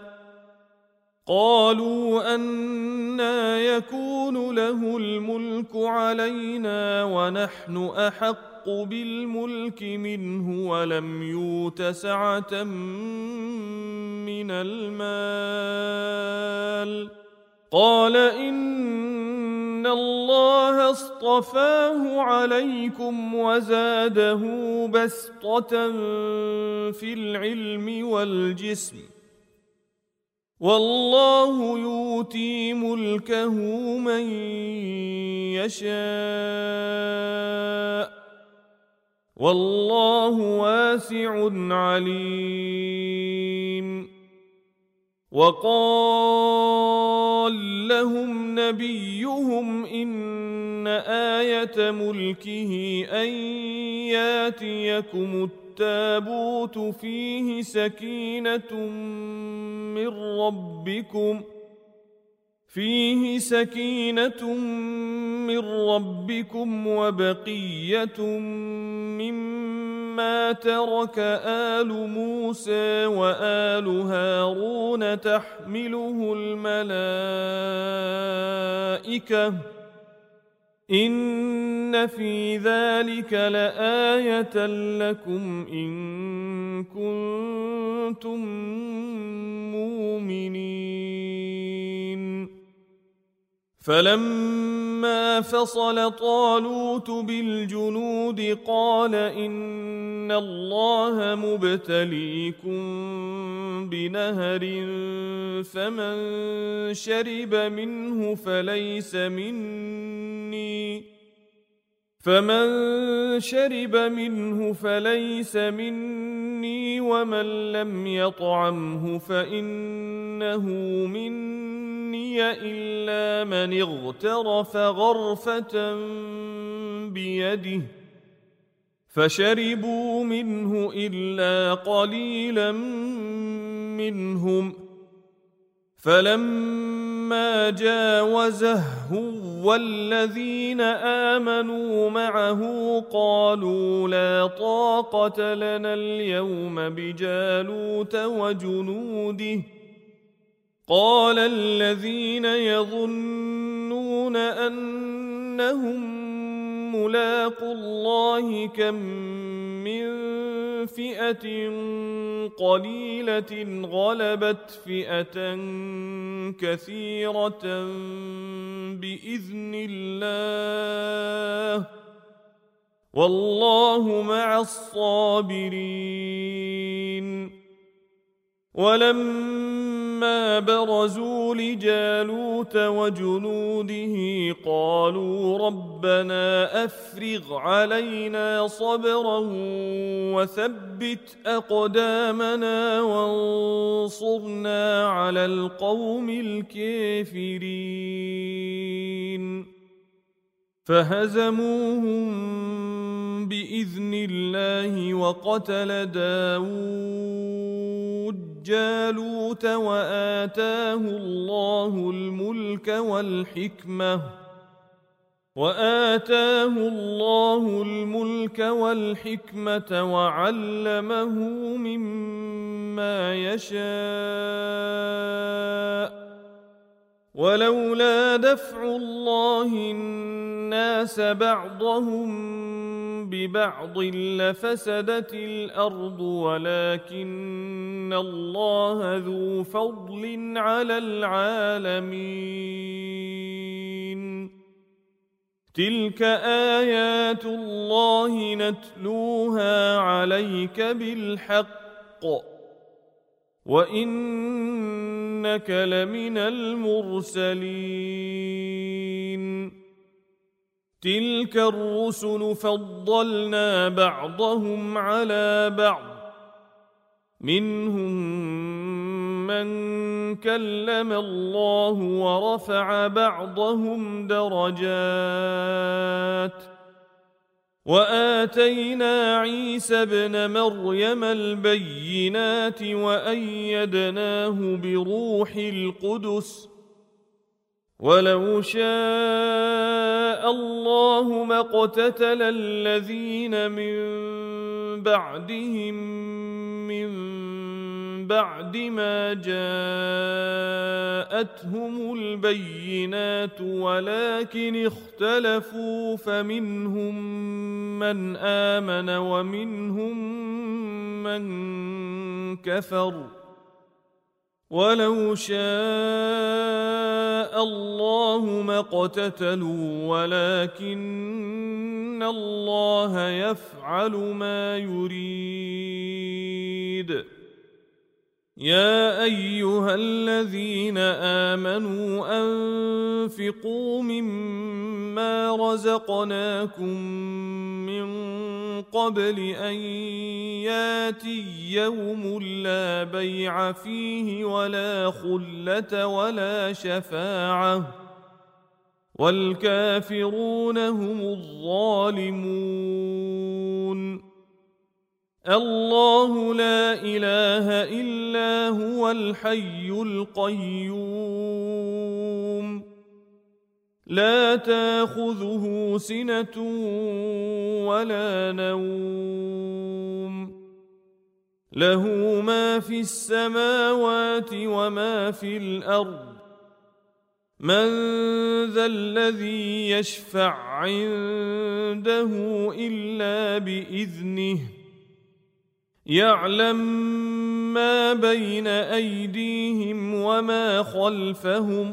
S1: قالوا أنى يكون له الملك علينا ونحن أحق بالملك منه ولم يؤت سعة من المال قال إن الله اصطفاه عليكم وزاده بسطة في العلم والجسم والله يؤتي ملكه من يشاء والله واسع عليم. وقال لهم نبيهم إن آية ملكه أن ياتيكم التابوت فيه سكينة من ربكم فيه سكينة من ربكم وبقية مما ترك آل موسى وآل هارون تحمله الملائكة إن في ذلك لآية لكم إن كنتم مؤمنين. فلما فصل طالوت بالجنود قال إن الله مبتليكم بنهر فمن شرب منه فليس مني فمن شرب منه فليس مني ومن لم يطعمه فإنه مني إلا من اغترف غرفة بيده فشربوا منه إلا قليلا منهم فلما جاوزه والذين آمنوا معه قالوا لا طاقة لنا اليوم بجالوت وجنوده قال الذين يظنون أنهم ملاقو الله كم من فئة قليلة غلبت فئة كثيرة بإذن الله والله مع الصابرين. ولما برزوا لجالوت وجنوده قالوا ربنا أفرغ علينا صبرا وثبت أقدامنا وانصرنا على القوم الكافرين فهزموهم بإذن الله وقتل داود جالوت وآتاه الله الملك والحكمة وآتاه الله الملك والحكمة وعلمه مما يشاء ولولا دفع الله الناس بعضهم ببعض لفسدت الأرض ولكن الله ذو فضل على العالمين. تلك آيات الله نتلوها عليك بالحق وإنك لمن المرسلين. تلك الرسل فضلنا بعضهم على بعض، منهم من كلم الله ورفع بعضهم درجات، وآتينا عيسى ابن مريم البينات وأيدناه بروح القدس، ولو شاء الله ما اقتتل الذين من بعدهم من بعد ما جاءتهم البينات ولكن اختلفوا فمنهم من آمن ومنهم من كفر، ولو شاء الله ما اقتتلوا ولكن الله يفعل ما يريد. يا أيها الذين آمنوا أنفقوا مما رزقناكم من قبل أن ياتي يوم لا بيع فيه ولا خلة ولا شفاعة، والكافرون هم الظالمون. الله لا إله إلا هو الحي القيوم، لا تأخذه سنة ولا نوم، له ما في السماوات وما في الأرض. من ذا الذي يشفع عنده إلا بإذنه، يعلم ما بين أيديهم وما خلفهم،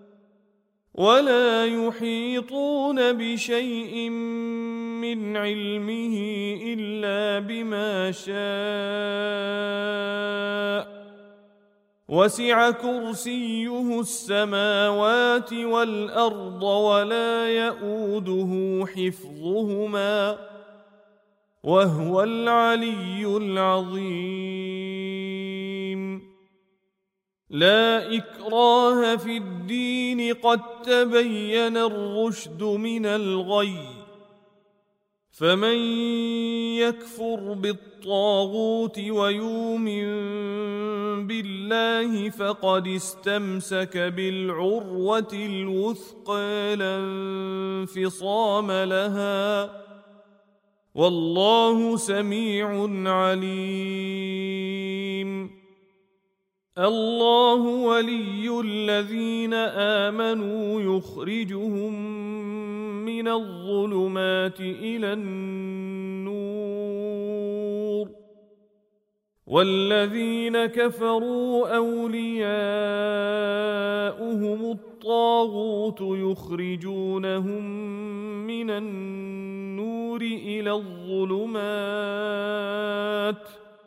S1: ولا يحيطون بشيء من علمه إلا بما شاء، وسع كرسيه السماوات والأرض ولا يئوده حفظهما، وهو العلي العظيم. لا إكراه في الدين، قد تبين الرشد من الغي، فمن يكفر بالطاغوت ويؤمن بالله فقد استمسك بالعروة الوثقى لا انفصام لها، والله سميع عليم. الله ولي الذين آمنوا يخرجهم من الظلمات إلى النور، والذين كفروا أولياؤهم الطاغوت يخرجونهم من النور إلى الظلمات،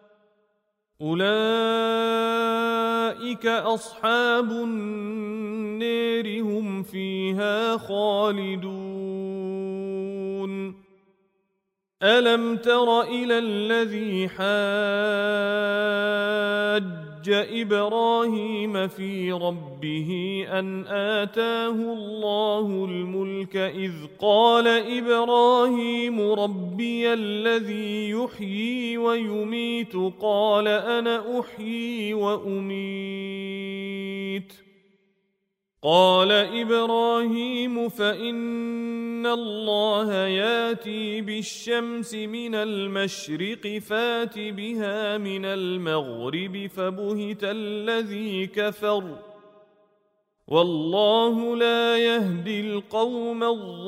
S1: أولئك أصحاب النار هم فيها خالدون. ألم تر إلى الذي حاج إبراهيم في ربه أن آتاه الله الملك إذ قال إبراهيم ربي الذي يحيي ويميت قال أنا أحيي وأميت قال إبراهيم فإن الله ياتي بالشمس من المشرق فات بها من المغرب فبهت الذي كفر والله لا يهدي القوم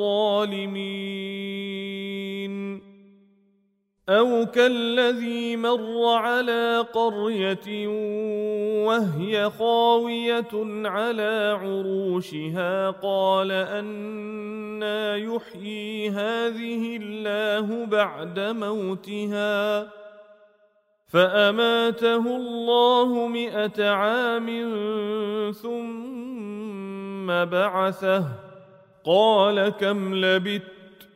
S1: الظالمين. أو كالذي مر على قرية وهي خاوية على عروشها قال أنى يحيي هذه الله بعد موتها فأماته الله مئة عام ثم بعثه قال كم لبثت؟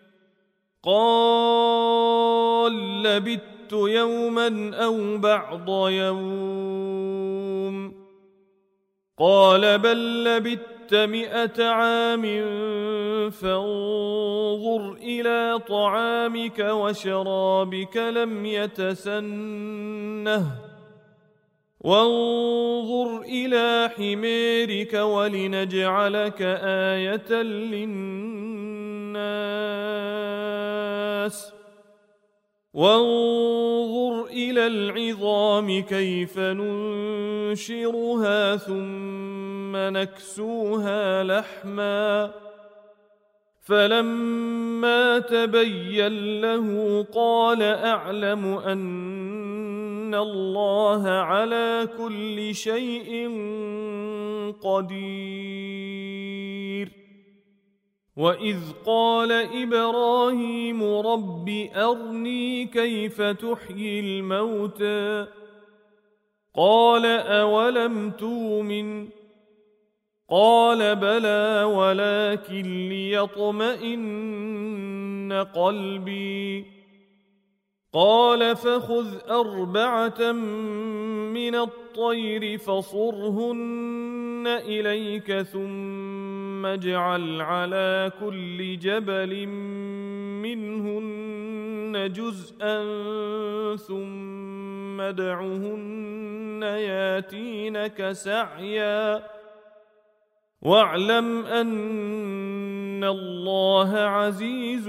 S1: قال لبثت يوما أو بعض يوم. قال بل لبثت مئة عام فانظر إلى طعامك وشرابك لم يتسنه وانظر إلى حميرك ولنجعلك آية للناس وانظر إلى العظام كيف ننشرها ثم نكسوها لحما فلما تبين له قال أعلم أن الله على كل شيء قدير. وإذ قال إبراهيم رب أرني كيف تحيي الموتى قال أولم تؤمن قال بلى ولكن ليطمئن قلبي قال فخذ أربعة من الطير فصرهن إليك ثم اجعل على كل جبل منهن جزءا ثم ادعهن ياتينك سعيا واعلم أن الله عزيز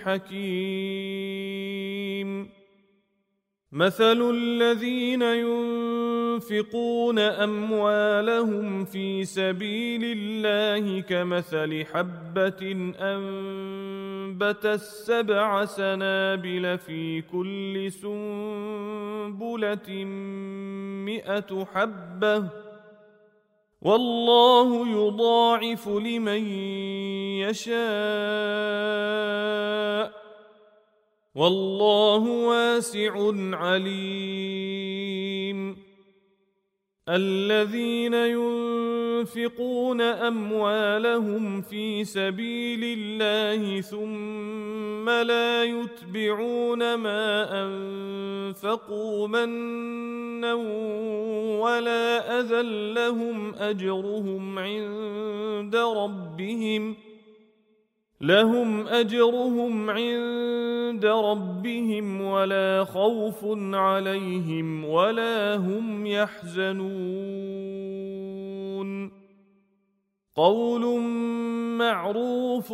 S1: حكيم. مثل الذين ينفقون أموالهم في سبيل الله كمثل حبة أنبتت سبع سنابل في كل سنبلة مئة حبة والله يضاعف لمن يشاء والله واسع عليم. الذين ينفقون أموالهم في سبيل الله ثم لا يتبعون ما أنفقوا منا ولا أذى لهم أجرهم عند ربهم لهم أجرهم عند ربهم ولا خوف عليهم ولا هم يحزنون. قول معروف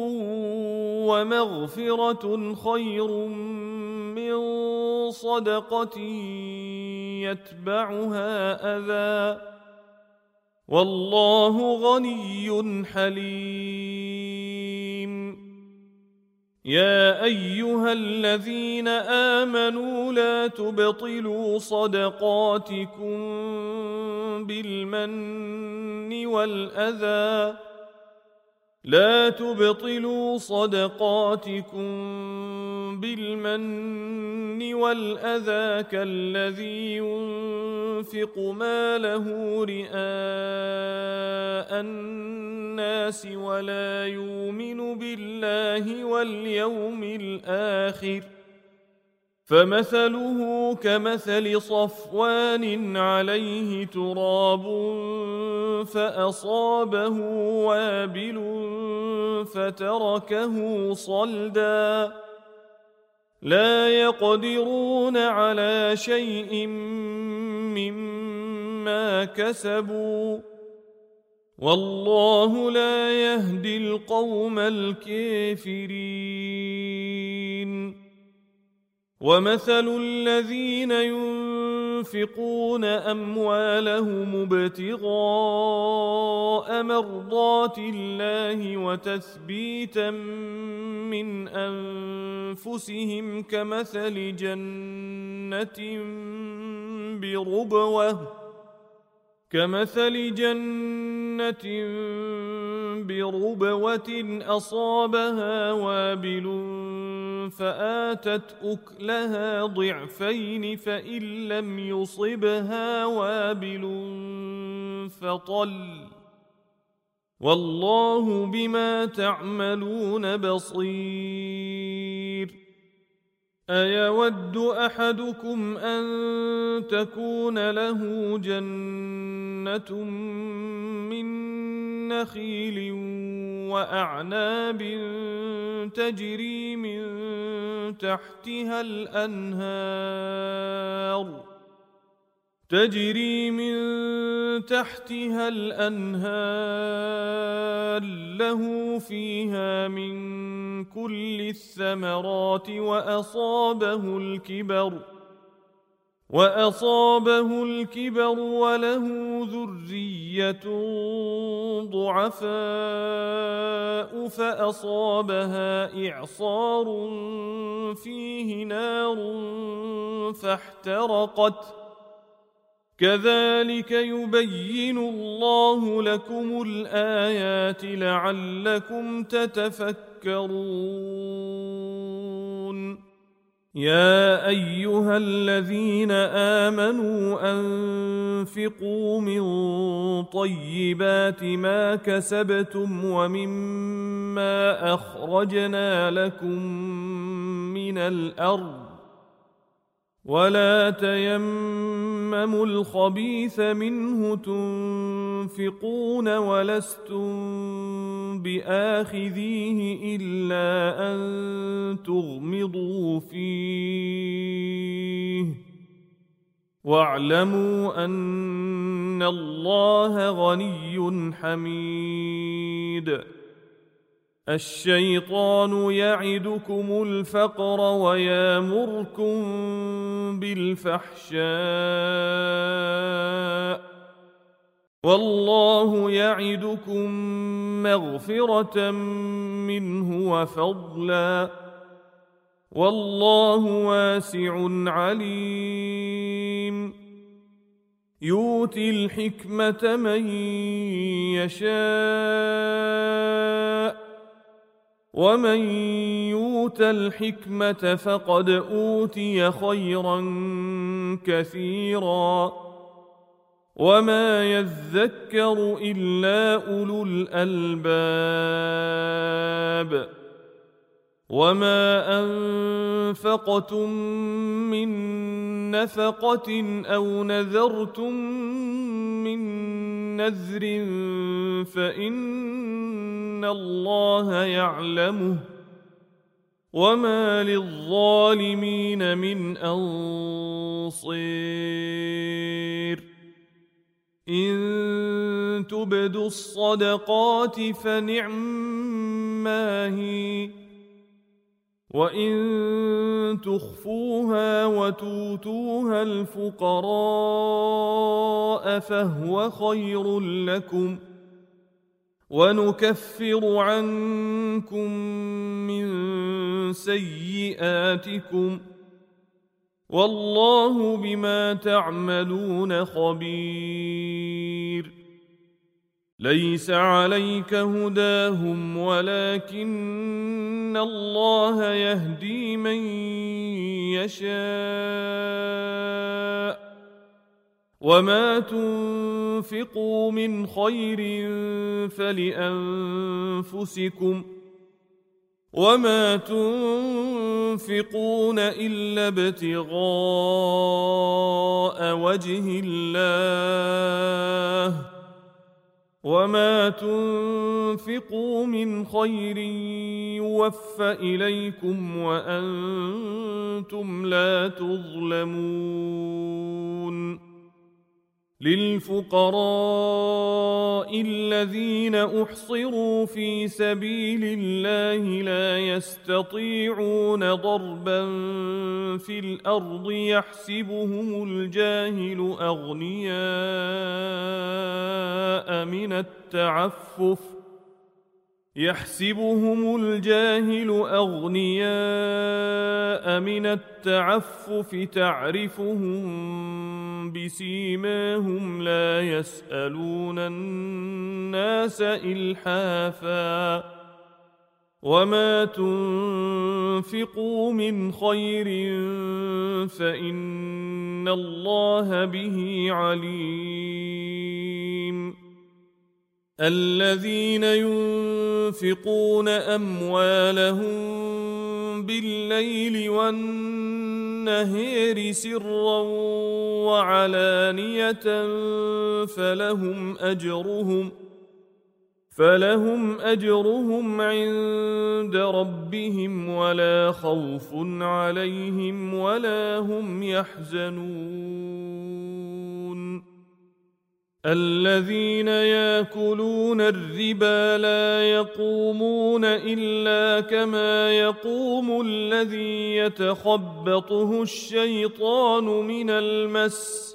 S1: ومغفرة خير من صدقة يتبعها أذى والله غني حليم. يا أيها الذين آمنوا لا تبطلوا صدقاتكم بالمن والأذى لا تبطلوا صدقاتكم بالمن والأذى كالذي ينفق ماله رئاء الناس ولا يؤمن بالله واليوم الآخر فمثله كمثل صفوان عليه تراب فأصابه وابل فتركه صلدا لا يقدرون على شيء مما كسبوا والله لا يهدي القوم الكافرين. ومثل الذين ينفقون أموالهم ابتغاء مرضات الله وتثبيتا من أنفسهم كمثل جنة بربوة كمثل جنة بربوة أصابها وابل فآتت أكلها ضعفين فإن لم يصبها وابل فطل والله بما تعملون بصير. أيود أحدكم أن تكون له جنة من نخيل وأعناب تجري من تحتها الأنهار تجري من تحتها الأنهار له فيها من كل الثمرات وأصابه الكبر وأصابه الكبر وله ذرية ضعفاء فأصابها إعصار فيه نار فاحترقت كذلك يبين الله لكم الآيات لعلكم تتفكرون. يا أيها الذين آمنوا أنفقوا من طيبات ما كسبتم ومما أخرجنا لكم من الأرض ولا تيمموا الخبيث منه تنفقون ولستم بآخذيه إلا أن تغمضوا فيه واعلموا أن الله غني حميد. الشيطان يعدكم الفقر ويامركم بالفحشاء والله يعدكم مغفرة منه وفضلا والله واسع عليم. يؤتي الحكمة من يشاء ومن يؤت الحكمة فقد أوتي خيرا كثيرا وما يذكر إلا أولو الألباب. وما أنفقتم من نفقة أو نذرتم من نذر فإن الله يعلمه وما للظالمين من أنصير. إن تبدوا الصدقات فنعما هي وإن تخفوها وتؤتوها الفقراء فهو خير لكم ونكفر عنكم من سيئاتكم والله بما تعملون خبير. ليس عليك هداهم ولكن الله يهدي من يشاء وما تنفقوا من خير فلأنفسكم وما تنفقون إلا ابتغاء وجه الله وما تنفقوا من خير يوفى إليكم وأنتم لا تظلمون. للفقراء الذين أحصروا في سبيل الله لا يستطيعون ضربا في الأرض يحسبهم الجاهل أغنياء من التعفف يحسبهم الجاهل أغنياء من التعفف تعرفهم بسيماهم لا يسألون الناس إلحافا وما تنفقوا من خير فإن الله به عليم. الذين ينفقون أموالهم بالليل والنهار سرا وعلانية فلهم أجرهم فلهم أجرهم عند ربهم ولا خوف عليهم ولا هم يحزنون. الذين يأكلون الربا لا يقومون إلا كما يقوم الذي يتخبطه الشيطان من المس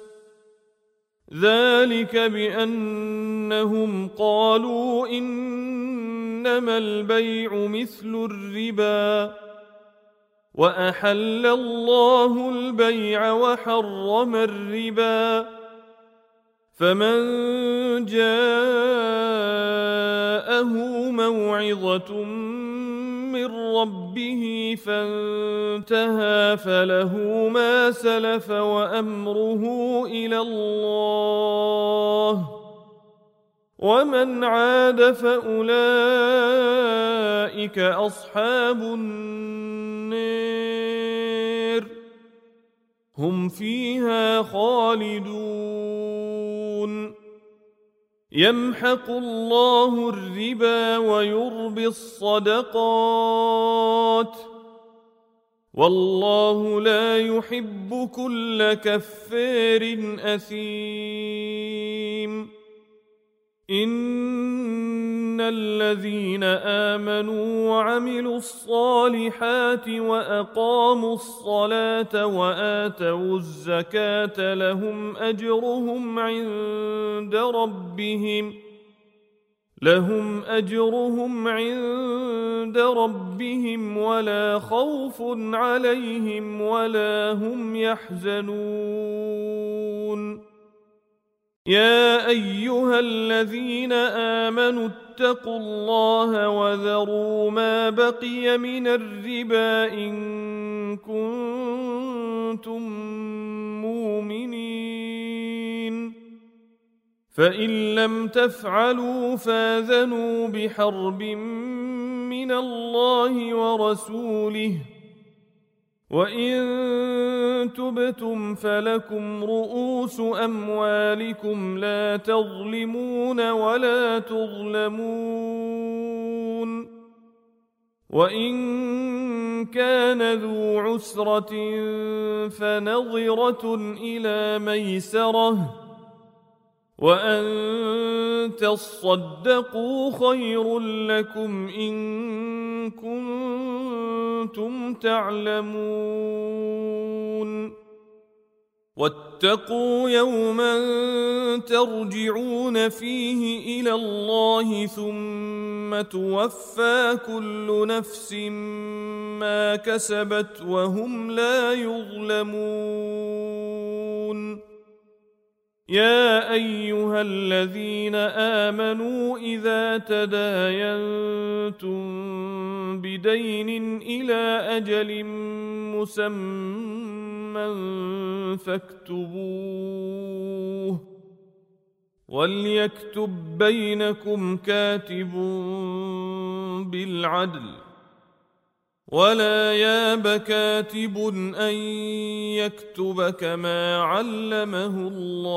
S1: ذلك بأنهم قالوا إنما البيع مثل الربا وأحل الله البيع وحرم الربا فمن جاءه موعظة من ربه فانتهى فله ما سلف وأمره إلى الله ومن عاد فأولئك أصحاب النار هم فيها خالدون. يمحق الله الربا ويربي الصدقات والله لا يحب كل كفار أثيم. إن الذين آمنوا وعملوا الصالحات وأقاموا الصلاة وآتوا الزكاة لهم أجرهم عند ربهم لهم أجرهم عند ربهم ولا خوف عليهم ولا هم يحزنون. يا أيها الذين آمنوا اتقوا الله وذروا ما بقي من الربا إن كنتم مؤمنين فإن لم تفعلوا فاذنوا بحرب من الله ورسوله وإن تبتم فلكم رؤوس أموالكم لا تظلمون ولا تظلمون. وإن كان ذو عسرة فنظرة إلى ميسرة وأن تصدقوا خير لكم إن كنتم تعلمون. واتقوا يوما ترجعون فيه إلى الله ثم توفى كل نفس ما كسبت وهم لا يظلمون. يا أيها الذين آمنوا إذا تداينتم بدين إلى أجل مسمى فاكتبوه وليكتب بينكم كاتب بالعدل ولا ياب كاتب أن يكتب كما علمه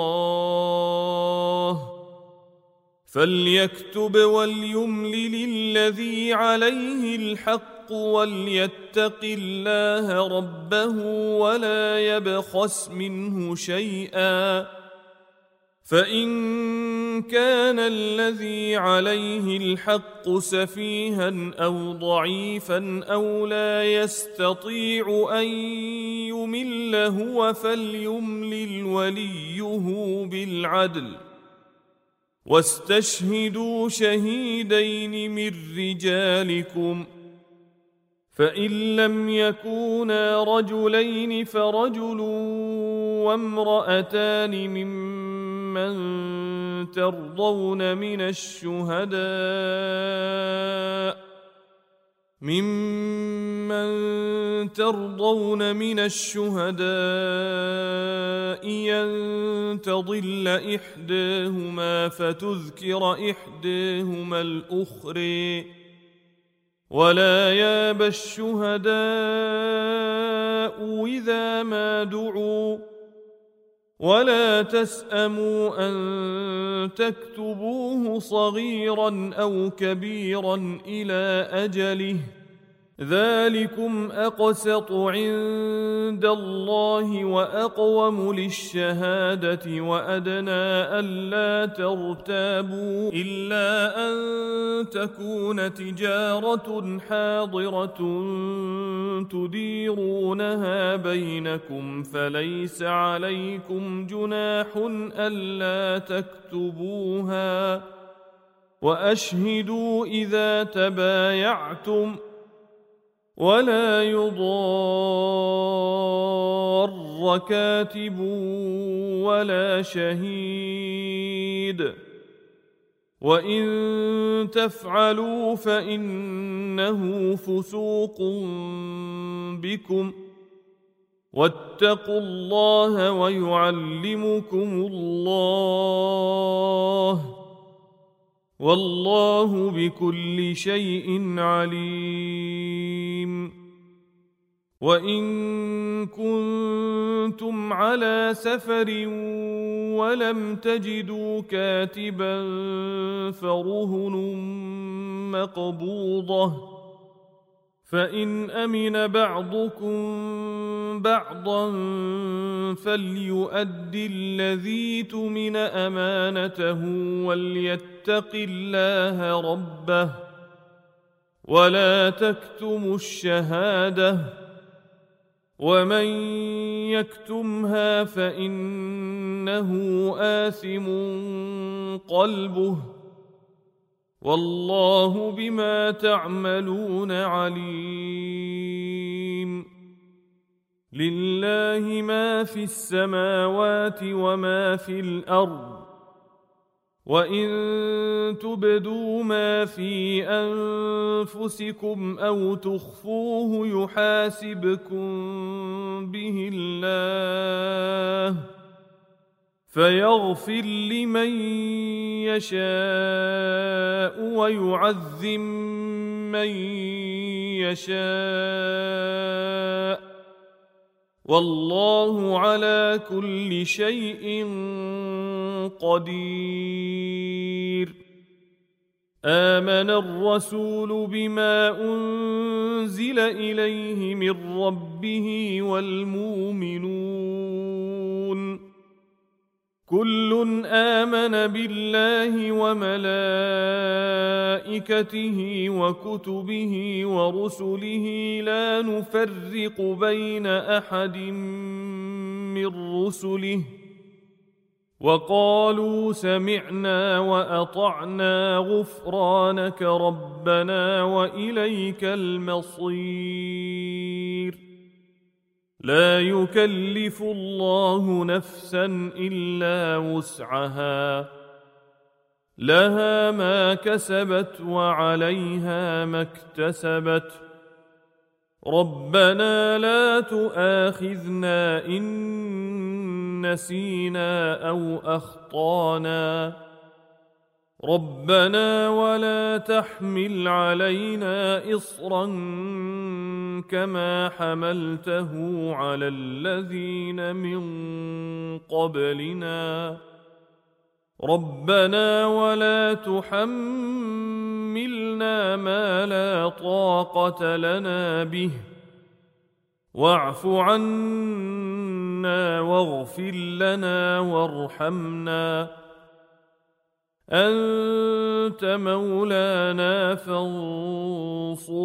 S1: الله فليكتب وليملل الذي عليه الحق وليتق الله ربه ولا يبخس منه شيئا فإن كان الذي عليه الحق سفيها أو ضعيفا أو لا يستطيع أن يمل هو فليملل وليه بالعدل واستشهدوا شهيدين من رجالكم فإن لم يكونا رجلين فرجل وامرأتان ممن ترضون من الشهداء ممن ترضون من الشهداء أن تضل إحداهما فتذكر إحداهما الأخرى ولا يابى الشهداء إذا ما دعوا ولا تسأموا أن تكتبوه صغيرا أو كبيرا إلى أجله ذلكم أقسط عند الله وأقوم للشهادة وأدنى ألا ترتابوا إلا أن تكون تجارة حاضرة تديرونها بينكم فليس عليكم جناح ألا تكتبوها وأشهدوا إذا تبايعتم ولا يضار كاتب ولا شهيد وإن تفعلوا فإنه فسوق بكم واتقوا الله ويعلمكم الله والله بكل شيء عليم. وإن كنتم على سفر ولم تجدوا كاتبا فرهن مقبوضة فإن أمن بعضكم بعضا فليؤدي الذي اؤتمن أمانته وليتق الله ربه ولا تكتموا الشهادة ومن يكتمها فإنه آثم قلبه والله بما تعملون عليم. لله ما في السماوات وما في الأرض وإن تبدوا ما في أنفسكم أو تخفوه يحاسبكم به الله فيغفر لمن يشاء ويعذب من يشاء والله على كل شيء قدير. آمن الرسول بما أنزل إليه من ربه والمؤمنون كل آمن بالله وملائكته وكتبه ورسله لا نفرق بين أحد من رسله وقالوا سمعنا وأطعنا غفرانك ربنا وإليك المصير. لا يكلف الله نفسا إلا وسعها لها ما كسبت وعليها ما اكتسبت ربنا لا تؤاخذنا إن نسينا أو أخطانا ربنا ولا تحمل علينا إصرا كما حملته على الذين من قبلنا ربنا ولا تحملنا ما لا طاقة لنا به واعف عنا واغفر لنا وارحمنا أنت مولانا فانصرنا. فانصرنا على القوم الكافرين.